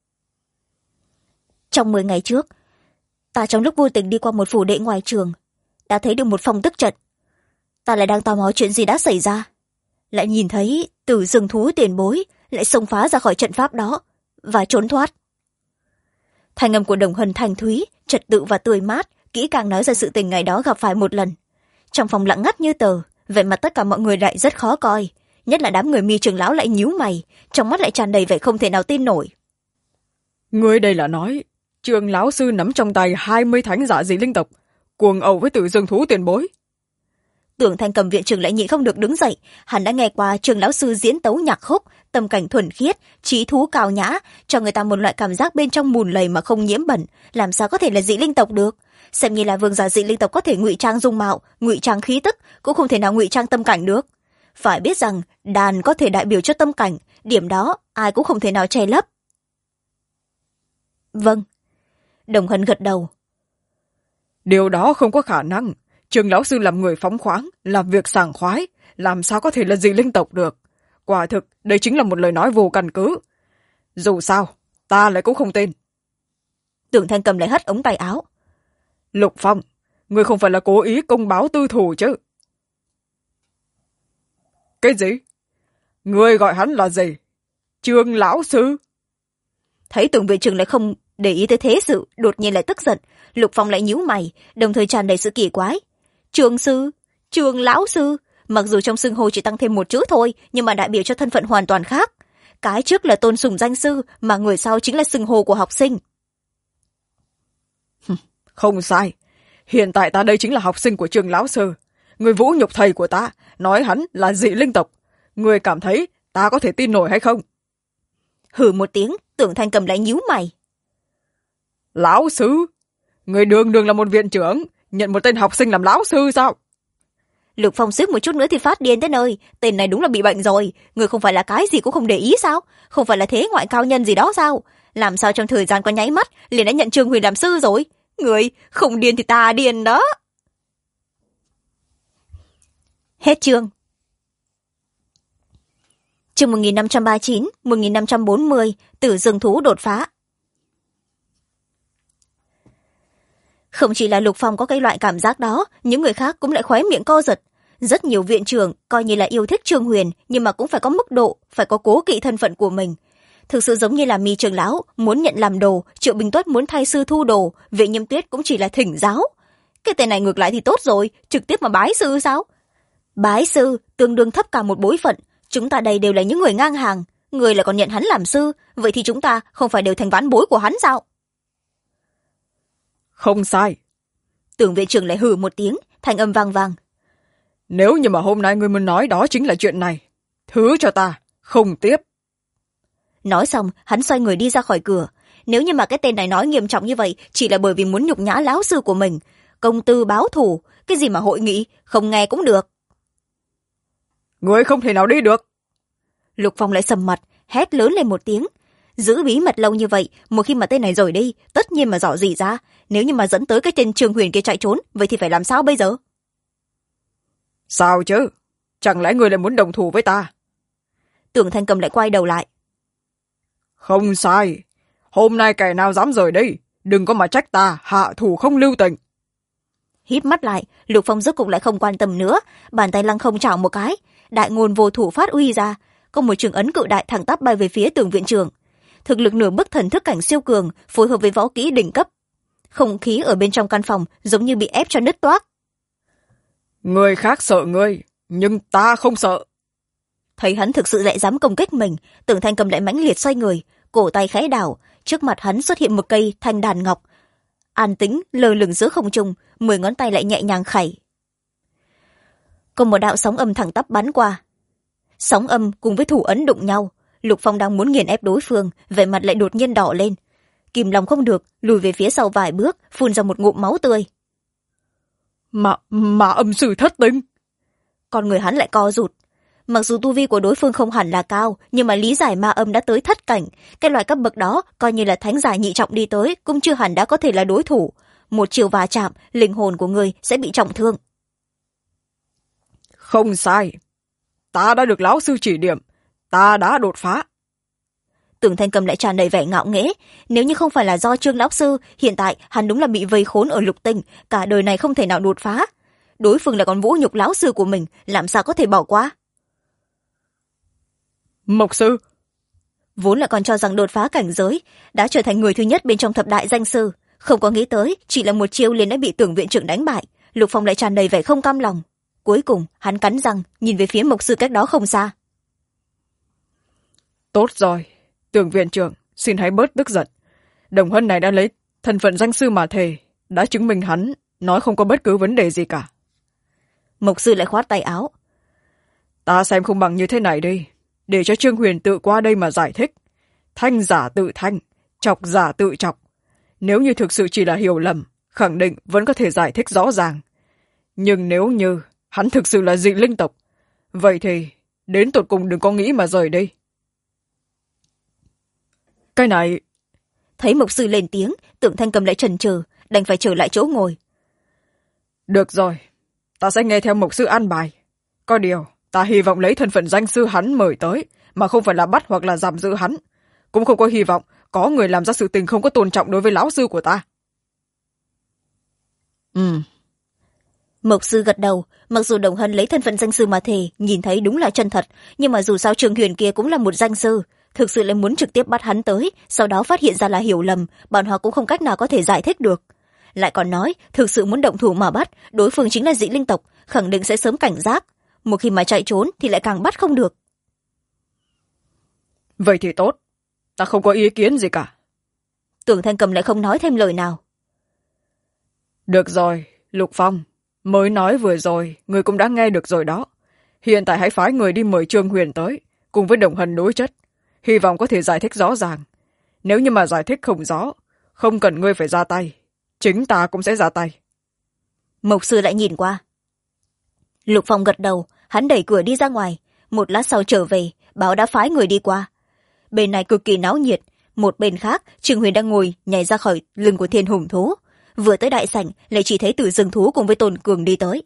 Trong 10 ngày trước, ta trong lúc vô tình đi qua một phủ đệ ngoài trường, đã thấy được một phong tức trận. Ta lại đang tò mò chuyện gì đã xảy ra, lại nhìn thấy Tử Dương thú tiền bối lại xông phá ra khỏi trận pháp đó và trốn thoát. Thanh âm của Đồng Hân thanh thúy, trật tự và tươi mát, kỹ càng nói ra sự tình ngày đó gặp phải một lần. Trong phòng lặng ngắt như tờ, vậy mà tất cả mọi người lại rất khó coi, nhất là đám người Mi trưởng lão lại nhíu mày, trong mắt lại tràn đầy vẻ không thể nào tin nổi. Ngươi đây là nói Trường lão sư nắm trong tay 20 thánh giả dị linh tộc, cuồng ẩu với Tử Dương thú tiền bối. Tưởng Thanh Cầm viện trưởng lại nhịn không được đứng dậy, hắn đã nghe qua Trường lão sư diễn tấu nhạc khúc, tâm cảnh thuần khiết, trí thú cao nhã, cho người ta một loại cảm giác bên trong mùn lầy mà không nhiễm bẩn, làm sao có thể là dị linh tộc được? Xem như là vương giả dị linh tộc có thể ngụy trang dung mạo, ngụy trang khí tức, cũng không thể nào ngụy trang tâm cảnh được. Phải biết rằng đàn có thể đại biểu cho tâm cảnh, điểm đó ai cũng không thể nào che lấp. Vâng. Đồng Hân gật đầu. Điều đó không có khả năng. Trường lão sư làm người phóng khoáng, làm việc sảng khoái, làm sao có thể là dị linh tộc được? Quả thực, đây chính là một lời nói vô căn cứ. Dù sao, ta lại cũng không tin. Tưởng Thanh Cầm lại hất ống tay áo. Lục Phong, ngươi không phải là cố ý công báo tư thù chứ? Cái gì? Ngươi gọi hắn là gì? Trường lão sư? Thấy Tưởng viện trưởng lại không để ý tới thế sự, đột nhiên lại tức giận. Lục Phong lại nhíu mày, đồng thời tràn đầy sự kỳ quái. Trường sư, trường lão sư, mặc dù trong xưng hô chỉ tăng thêm một chữ thôi, nhưng mà đại biểu cho thân phận hoàn toàn khác. Cái trước là tôn sùng danh sư, mà người sau chính là xưng hô của học sinh. Không sai, hiện tại ta đây chính là học sinh của trường lão sư. Người vũ nhục thầy của ta, nói hắn là dị linh tộc. Người cảm thấy ta có thể tin nổi hay không? Hừ một tiếng, Tưởng Thanh Cầm lại nhíu mày. Lão sư? Người đường đường là một viện trưởng, nhận một tên học sinh làm lão sư sao? Lục Phong suýt một chút nữa thì phát điên tới nơi, tên này đúng là bị bệnh rồi. Người không phải là cái gì cũng không để ý sao? Không phải là thế ngoại cao nhân gì đó sao? Làm sao trong thời gian có nháy mắt liền đã nhận Trương Huyền làm sư rồi? Người không điên thì ta điên đó. Hết chương. Chương 1539, 1540, Tử Dương thú đột phá. Không chỉ là Lục Phong có cái loại cảm giác đó, những người khác cũng lại khóe miệng co giật. Rất nhiều viện trưởng coi như là yêu thích Trương Huyền, nhưng mà cũng phải có mức độ, phải có cố kỵ thân phận của mình. Thực sự giống như là Mi trưởng lão muốn nhận làm đồ, Triệu Bình Tuất muốn thay sư thu đồ, Vệ Nhâm Tuyết cũng chỉ là thỉnh giáo. Cái tên này ngược lại thì tốt rồi, trực tiếp mà bái sư sao? Bái sư tương đương thấp cả một bối phận, chúng ta đây đều là những người ngang hàng, người lại còn nhận hắn làm sư, vậy thì chúng ta không phải đều thành vãn bối của hắn sao? Không sai. Tưởng viện trưởng lại hừ một tiếng, thanh âm vang vang. Nếu như mà hôm nay ngươi muốn nói đó chính là chuyện này, thứ cho ta, không tiếp. Nói xong, hắn xoay người đi ra khỏi cửa. Nếu như mà cái tên này nói nghiêm trọng như vậy, chỉ là bởi vì muốn nhục nhã lão sư của mình. Công tư báo thù, cái gì mà hội nghị, không nghe cũng được. Ngươi không thể nào đi được. Lục Phong lại sầm mặt, hét lớn lên một tiếng. Giữ bí mật lâu như vậy, một khi mà tên này rời đi, tất nhiên mà dò dỉ ra. Nếu như mà dẫn tới cái tên Trương Huyền kia chạy trốn, vậy thì phải làm sao bây giờ? Sao chứ? Chẳng lẽ ngươi lại muốn đồng thủ với ta? Tưởng Thanh Cầm lại quay đầu lại. Không sai. Hôm nay kẻ nào dám rời đi, đừng có mà trách ta hạ thủ không lưu tình. Híp mắt lại, Lục Phong rốt cục lại không quan tâm nữa, bàn tay lăng không chảo một cái. đại ngôn vô thủ phát uy ra, có một trường ấn cự đại thẳng tắp bay về phía Tưởng viện trưởng. Thực lực nửa bức thần thức cảnh siêu cường phối hợp với võ kỹ đỉnh cấp, không khí ở bên trong căn phòng giống như bị ép cho nứt toác. Người khác sợ ngươi, nhưng ta không sợ. Thấy hắn thực sự lại dám công kích mình, Tưởng Thanh Cầm lại mãnh liệt xoay người, cổ tay khẽ đảo, trước mặt hắn xuất hiện một cây thanh đàn ngọc, an tĩnh lơ lửng giữa không trung, 10 ngón tay lại nhẹ nhàng khẩy. Có một đạo sóng âm thẳng tắp bắn qua. Sóng âm cùng với thủ ấn đụng nhau, Lục Phong đang muốn nghiền ép đối phương, vẻ mặt lại đột nhiên đỏ lên, kìm lòng không được lùi về phía sau vài bước, phun ra một ngụm máu tươi. Mà âm sư thất tinh. Con người hắn lại co rụt. Mặc dù tu vi của đối phương không hẳn là cao, nhưng mà lý giải ma âm đã tới thất cảnh, cái loại cấp bậc đó coi như là thánh giả nhị trọng đi tới cũng chưa hẳn đã có thể là đối thủ. Một chiều va chạm, linh hồn của người sẽ bị trọng thương. Không sai, ta đã được lão sư chỉ điểm, ta đã đột phá. Tưởng Thanh Cầm lại tràn đầy vẻ ngạo nghễ. Nếu như không phải là do Trương lão sư, hiện tại hắn đúng là bị vây khốn ở lục tinh, cả đời này không thể nào đột phá. Đối phương là còn vũ nhục lão sư của mình, làm sao có thể bỏ qua. Mộc sư Vốn là còn cho rằng đột phá cảnh giới, đã trở thành người thứ nhất bên trong thập đại danh sư, không có nghĩ tới chỉ là một chiêu liền đã bị Tưởng viện trưởng đánh bại. Lục Phong lại tràn đầy vẻ không cam lòng. Cuối cùng hắn cắn răng nhìn về phía Mộc sư cách đó không xa. Tốt rồi, Tưởng viện trưởng, xin hãy bớt tức giận. Đồng Hân này đã lấy thân phận danh sư mà thề, đã chứng minh hắn nói không có bất cứ vấn đề gì cả. Mộc sư lại khoát tay áo. Ta xem không bằng như thế này đi, để cho Trương Huyền tự qua đây mà giải thích. Thanh giả tự thanh, chọc giả tự chọc. Nếu như thực sự chỉ là hiểu lầm, khẳng định vẫn có thể giải thích rõ ràng. Nhưng nếu như hắn thực sự là dị linh tộc, vậy thì đến tột cùng đừng có nghĩ mà rời đi. Cái này... Thấy Mộc sư lên tiếng, Tưởng Thanh Cầm lại chần chừ, đành phải trở lại chỗ ngồi. Được rồi, ta sẽ nghe theo Mộc sư an bài. Có điều, ta hy vọng lấy thân phận danh sư hắn mời tới, mà không phải là bắt hoặc là giam giữ hắn. Cũng không có hy vọng có người làm ra sự tình không có tôn trọng đối với lão sư của ta. Mộc sư gật đầu. Mặc dù Đồng Hân lấy thân phận danh sư mà thề, nhìn thấy đúng là chân thật, nhưng mà dù sao Trương Huyền kia cũng là một danh sư, thực sự lại muốn trực tiếp bắt hắn tới, sau đó phát hiện ra là hiểu lầm, bọn họ cũng không cách nào có thể giải thích được. Lại còn nói thực sự muốn động thủ mà bắt, đối phương chính là dị linh tộc, khẳng định sẽ sớm cảnh giác, một khi mà chạy trốn thì lại càng bắt không được. Vậy thì tốt, ta không có ý kiến gì cả. Tưởng Thanh Cầm lại không nói thêm lời nào. Được rồi, Lục Phong, mới nói vừa rồi người cũng đã nghe được rồi đó. Hiện tại hãy phái người đi mời Trương Huyền tới, cùng với Đồng Hân đối chất, hy vọng có thể giải thích rõ ràng. Nếu như mà giải thích không rõ, không cần ngươi phải ra tay, chính ta cũng sẽ ra tay. Mộc sư lại nhìn qua. Lục Phong gật đầu, hắn đẩy cửa đi ra ngoài, một lát sau trở về, báo đã phái người đi qua. Bên này cực kỳ náo nhiệt, một bên khác Trương Huyền đang ngồi nhảy ra khỏi lưng của thiên hùng thú, vừa tới đại sảnh lại chỉ thấy Tử Dương thú cùng với Tôn Cường đi tới.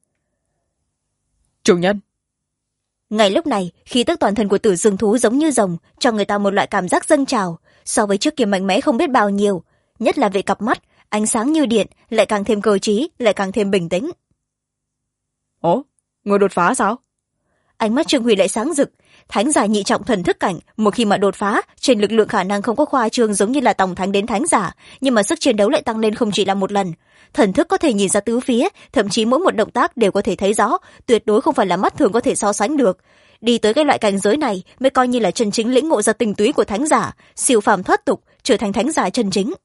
Chủ nhân. Ngay lúc này, khí tức toàn thân của Tử Dương thú giống như rồng, cho người ta một loại cảm giác dâng trào, so với trước kia mạnh mẽ không biết bao nhiêu, nhất là về cặp mắt ánh sáng như điện, lại càng thêm cơ trí, lại càng thêm bình tĩnh. Ồ, người đột phá sao? Ánh mắt Trương Huy lại sáng rực. Thánh giả nhị trọng thần thức cảnh, một khi mà đột phá, trên lực lượng khả năng không có khoa trương giống như là tổng thánh đến thánh giả, nhưng mà sức chiến đấu lại tăng lên không chỉ là một lần. Thần thức có thể nhìn ra tứ phía, thậm chí mỗi một động tác đều có thể thấy rõ, tuyệt đối không phải là mắt thường có thể so sánh được. Đi tới cái loại cảnh giới này mới coi như là chân chính lĩnh ngộ ra tinh túy của thánh giả, siêu phàm thoát tục, trở thành thánh giả chân chính.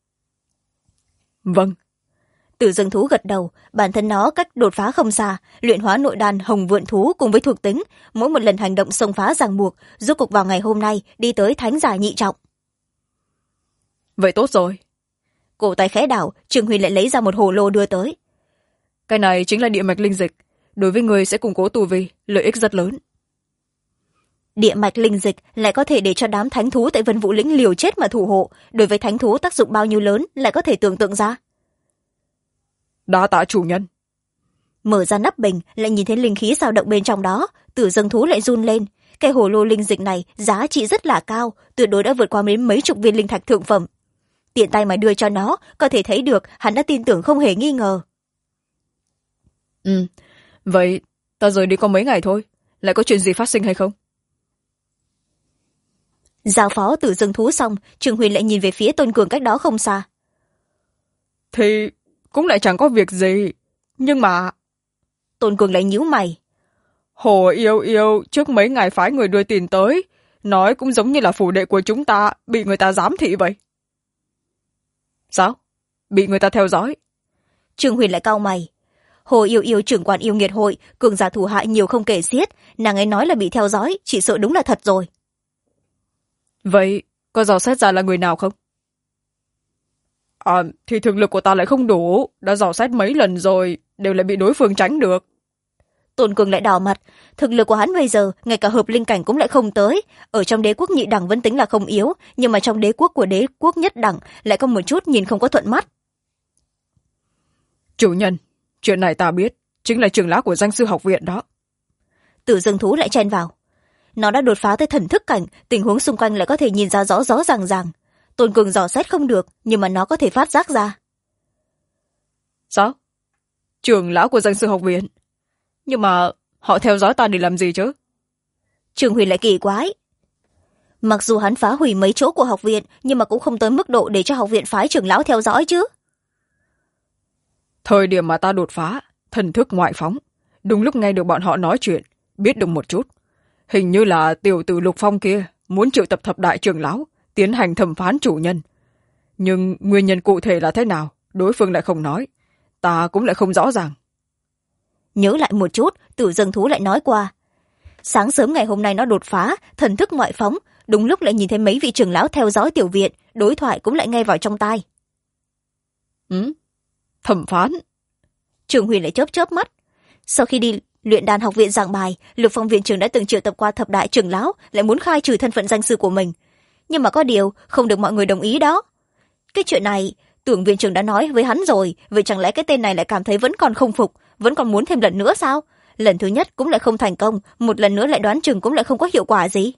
Vâng. Tử Dương thú gật đầu, bản thân nó cách đột phá không xa, luyện hóa nội đan hồng vượn thú cùng với thuộc tính, mỗi một lần hành động xông phá ràng buộc, rốt cục vào ngày hôm nay đi tới thánh giả nhị trọng. Vậy tốt rồi. Cổ tay khẽ đảo, Trương Huyền lại lấy ra một hồ lô đưa tới. Cái này chính là địa mạch linh dịch, đối với người sẽ củng cố tu vi, lợi ích rất lớn. Địa mạch linh dịch lại có thể để cho đám thánh thú tại Vân Vũ lĩnh liều chết mà thủ hộ, đối với thánh thú tác dụng bao nhiêu lớn lại có thể tưởng tượng ra. Đa tạ chủ nhân. Mở ra nắp bình, lại nhìn thấy linh khí dao động bên trong đó, Tử Dương thú lại run lên. Cái hồ lô linh dịch này giá trị rất là cao, tuyệt đối đã vượt qua đến mấy chục viên linh thạch thượng phẩm. Tiện tay mà đưa cho nó, có thể thấy được hắn đã tin tưởng không hề nghi ngờ. Vậy ta rời đi có mấy ngày thôi, lại có chuyện gì phát sinh hay không? Giao phó Tử Dương Thú xong, Trương Huyền lại nhìn về phía Tôn Cường cách đó không xa. Thì cũng lại chẳng có việc gì, nhưng mà... Tôn Cường lại nhíu mày. Hồ Yêu Yêu trước mấy ngày phái người đưa tin tới, nói cũng giống như là phủ đệ của chúng ta bị người ta giám thị vậy. Sao? Bị người ta theo dõi? Trương Huyền lại cau mày. Hồ Yêu Yêu trưởng quản yêu nghiệt hội, cường giả thủ hại nhiều không kể xiết, nàng ấy nói là bị theo dõi, chỉ sợ đúng là thật rồi. Vậy có dò xét ra là người nào không? Thì thực lực của ta lại không đủ, đã dò xét mấy lần rồi, đều lại bị đối phương tránh được. Tôn Cường lại đỏ mặt, thực lực của hắn bây giờ ngay cả hợp linh cảnh cũng lại không tới, ở trong đế quốc nhị đẳng vẫn tính là không yếu, nhưng mà trong đế quốc của đế quốc nhất đẳng lại có một chút nhìn không có thuận mắt. Chủ nhân, chuyện này ta biết, chính là trưởng lão của danh sư học viện đó. Tử Dương Thú lại chen vào. Nó đã đột phá tới thần thức cảnh, tình huống xung quanh lại có thể nhìn ra rõ rõ ràng ràng. Tôn Cường dò xét không được, nhưng mà nó có thể phát giác ra. Sao? Trưởng lão của danh sư học viện? Nhưng mà họ theo dõi ta để làm gì chứ? Trường Huyền lại kỳ quái. Mặc dù hắn phá hủy mấy chỗ của học viện, nhưng mà cũng không tới mức độ để cho học viện phái trưởng lão theo dõi chứ. Thời điểm mà ta đột phá, thần thức ngoại phóng, đúng lúc nghe được bọn họ nói chuyện, biết được một chút. Hình như là tiểu tử Lục Phong kia muốn triệu tập thập đại trưởng lão, tiến hành thẩm phán chủ nhân. Nhưng nguyên nhân cụ thể là thế nào, đối phương lại không nói. Ta cũng lại không rõ ràng. Nhớ lại một chút, Tử Dương Thú lại nói qua. Sáng sớm ngày hôm nay nó đột phá, thần thức ngoại phóng, đúng lúc lại nhìn thấy mấy vị trưởng lão theo dõi tiểu viện, đối thoại cũng lại nghe vào trong tai. Thẩm phán? Trường Huyền lại chớp chớp mắt. Sau khi đi luyện đàn học viện giảng bài, Lục Phong viện trưởng đã từng triệu tập qua thập đại trưởng lão, lại muốn khai trừ thân phận danh sư của mình. Nhưng mà có điều không được mọi người đồng ý đó. Cái chuyện này Tưởng viện trưởng đã nói với hắn rồi, vậy chẳng lẽ cái tên này lại cảm thấy vẫn còn không phục, vẫn còn muốn thêm lần nữa sao? Lần thứ nhất cũng lại không thành công, một lần nữa lại đoán chừng cũng lại không có hiệu quả gì.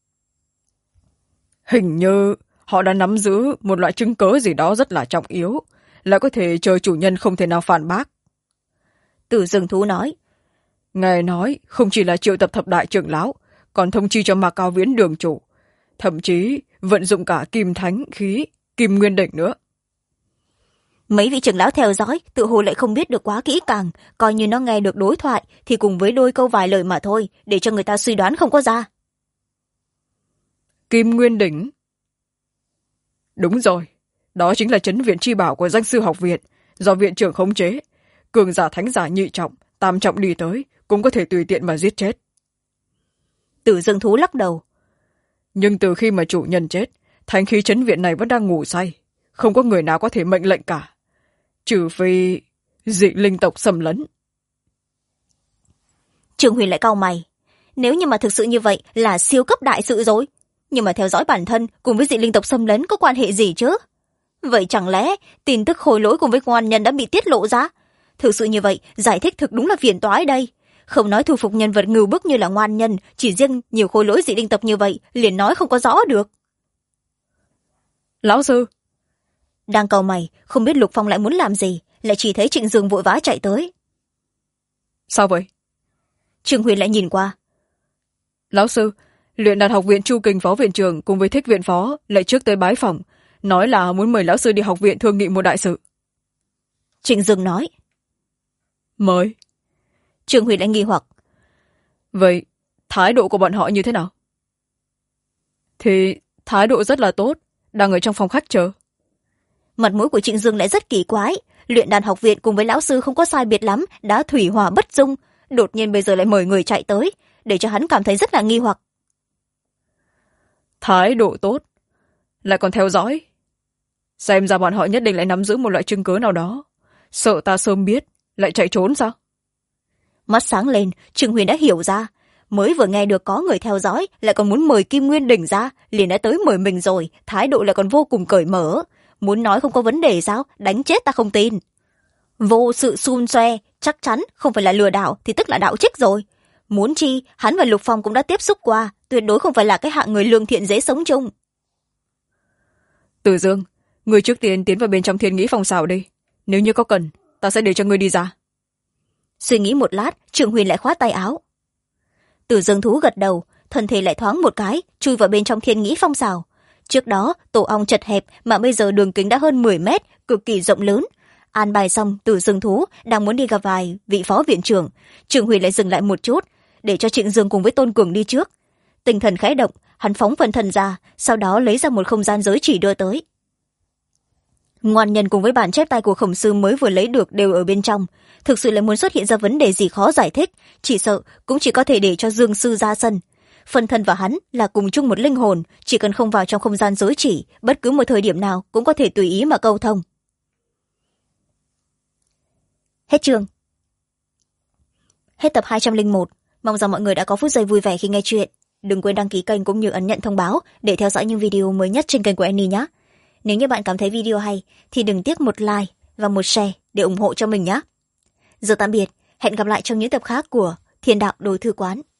Hình như họ đã nắm giữ một loại chứng cớ gì đó rất là trọng yếu, lại có thể chờ chủ nhân không thể nào phản bác. Tử Dương Thú nói. Nghe nói không chỉ là triệu tập thập đại trưởng lão, còn thông chi cho Mạc Cao Viễn đường chủ, thậm chí vận dụng cả kim thánh khí, kim nguyên đỉnh nữa. Mấy vị trưởng lão theo dõi tự hồ lại không biết được quá kỹ càng, coi như nó nghe được đối thoại thì cùng với đôi câu vài lời mà thôi, để cho người ta suy đoán không có ra. Kim nguyên đỉnh? Đúng rồi, đó chính là trấn viện chi bảo của danh sư học viện, do viện trưởng khống chế. Cường giả thánh giả nhị trọng, tam trọng đi tới cũng có thể tùy tiện mà giết chết. Tử Dương Thú lắc đầu. Nhưng từ khi mà chủ nhân chết, thánh khí trấn viện này vẫn đang ngủ say, không có người nào có thể mệnh lệnh cả, trừ phi dị linh tộc xâm lấn. Trường Huyền lại cau mày. Nếu như mà thực sự như vậy là siêu cấp đại sự rồi, nhưng mà theo dõi bản thân cùng với dị linh tộc xâm lấn có quan hệ gì chứ? Vậy chẳng lẽ tin tức khôi lỗi cùng với ngoan nhân đã bị tiết lộ ra? Thực sự như vậy, giải thích thực đúng là phiền toái đây. Không nói thu phục nhân vật ngưu bức như là ngoan nhân, chỉ riêng nhiều khôi lỗi dị linh tộc như vậy liền nói không có rõ được. Lão sư đang cau mày, không biết Lục Phong lại muốn làm gì, lại chỉ thấy Trịnh Dương vội vã chạy tới. Sao vậy? Trương Huyền lại nhìn qua. Lão sư, luyện đàn học viện Chu Kình phó viện trưởng cùng với Thích viện phó lại trước tới bái phòng, nói là muốn mời lão sư đi học viện thương nghị một đại sự. Trịnh Dương nói. Mời. Trương Huyền lại nghi hoặc. Vậy thái độ của bọn họ như thế nào? Thì thái độ rất là tốt, đang ở trong phòng khách chờ. Mặt mũi của Trịnh Dương lại rất kỳ quái, luyện đàn học viện cùng với lão sư không có sai biệt lắm, đã thủy hòa bất dung, đột nhiên bây giờ lại mời người chạy tới, để cho hắn cảm thấy rất là nghi hoặc. Thái độ tốt, lại còn theo dõi. Xem ra bọn họ nhất định lại nắm giữ một loại chứng cứ nào đó, sợ ta sớm biết lại chạy trốn sao? Mắt sáng lên, Trương Huyền đã hiểu ra, mới vừa nghe được có người theo dõi lại còn muốn mời Kim Nguyên Đỉnh ra, liền đã tới mời mình rồi, thái độ lại còn vô cùng cởi mở. Muốn nói không có vấn đề sao? Đánh chết ta không tin. Vô sự xun xoe, chắc chắn không phải là lừa đảo thì tức là đạo trích rồi. Muốn chi, hắn và Lục Phong cũng đã tiếp xúc qua, tuyệt đối không phải là cái hạng người lương thiện dễ sống chung. Tử Dương, người trước tiên tiến vào bên trong Thiên Nghĩ phòng xào đi, nếu như có cần ta sẽ để cho người đi ra. Suy nghĩ một lát, Trường Huyền lại khoát tay áo. Tử Dương thú gật đầu, thân thể lại thoáng một cái chui vào bên trong thiên nghĩ phong xào. Trước đó tổ ong chật hẹp mà bây giờ đường kính đã hơn 10 mét, cực kỳ rộng lớn. An bài xong, Tử Dương thú đang muốn đi gặp vài vị phó viện trưởng, Trường Huy lại dừng lại một chút để cho Trịnh Dương cùng với Tôn Cường đi trước. Tinh thần khẽ động, hắn phóng phân thân ra, sau đó lấy ra một không gian giới chỉ đưa tới. Ngoan nhân cùng với bản chép tay của Khổng Sư mới vừa lấy được đều ở bên trong. Thực sự lại muốn xuất hiện ra vấn đề gì khó giải thích, chỉ sợ cũng chỉ có thể để cho Dương Sư ra sân. Phân thân và hắn là cùng chung một linh hồn, chỉ cần không vào trong không gian giới chỉ, bất cứ một thời điểm nào cũng có thể tùy ý mà câu thông. Hết chương. Hết tập 201. Mong rằng mọi người đã có phút giây vui vẻ khi nghe chuyện. Đừng quên đăng ký kênh cũng như ấn nhận thông báo để theo dõi những video mới nhất trên kênh của Annie nhé. Nếu như bạn cảm thấy video hay thì đừng tiếc một like và một share để ủng hộ cho mình nhé. Giờ tạm biệt, hẹn gặp lại trong những tập khác của Thiên Đạo Đồ Thư Quán.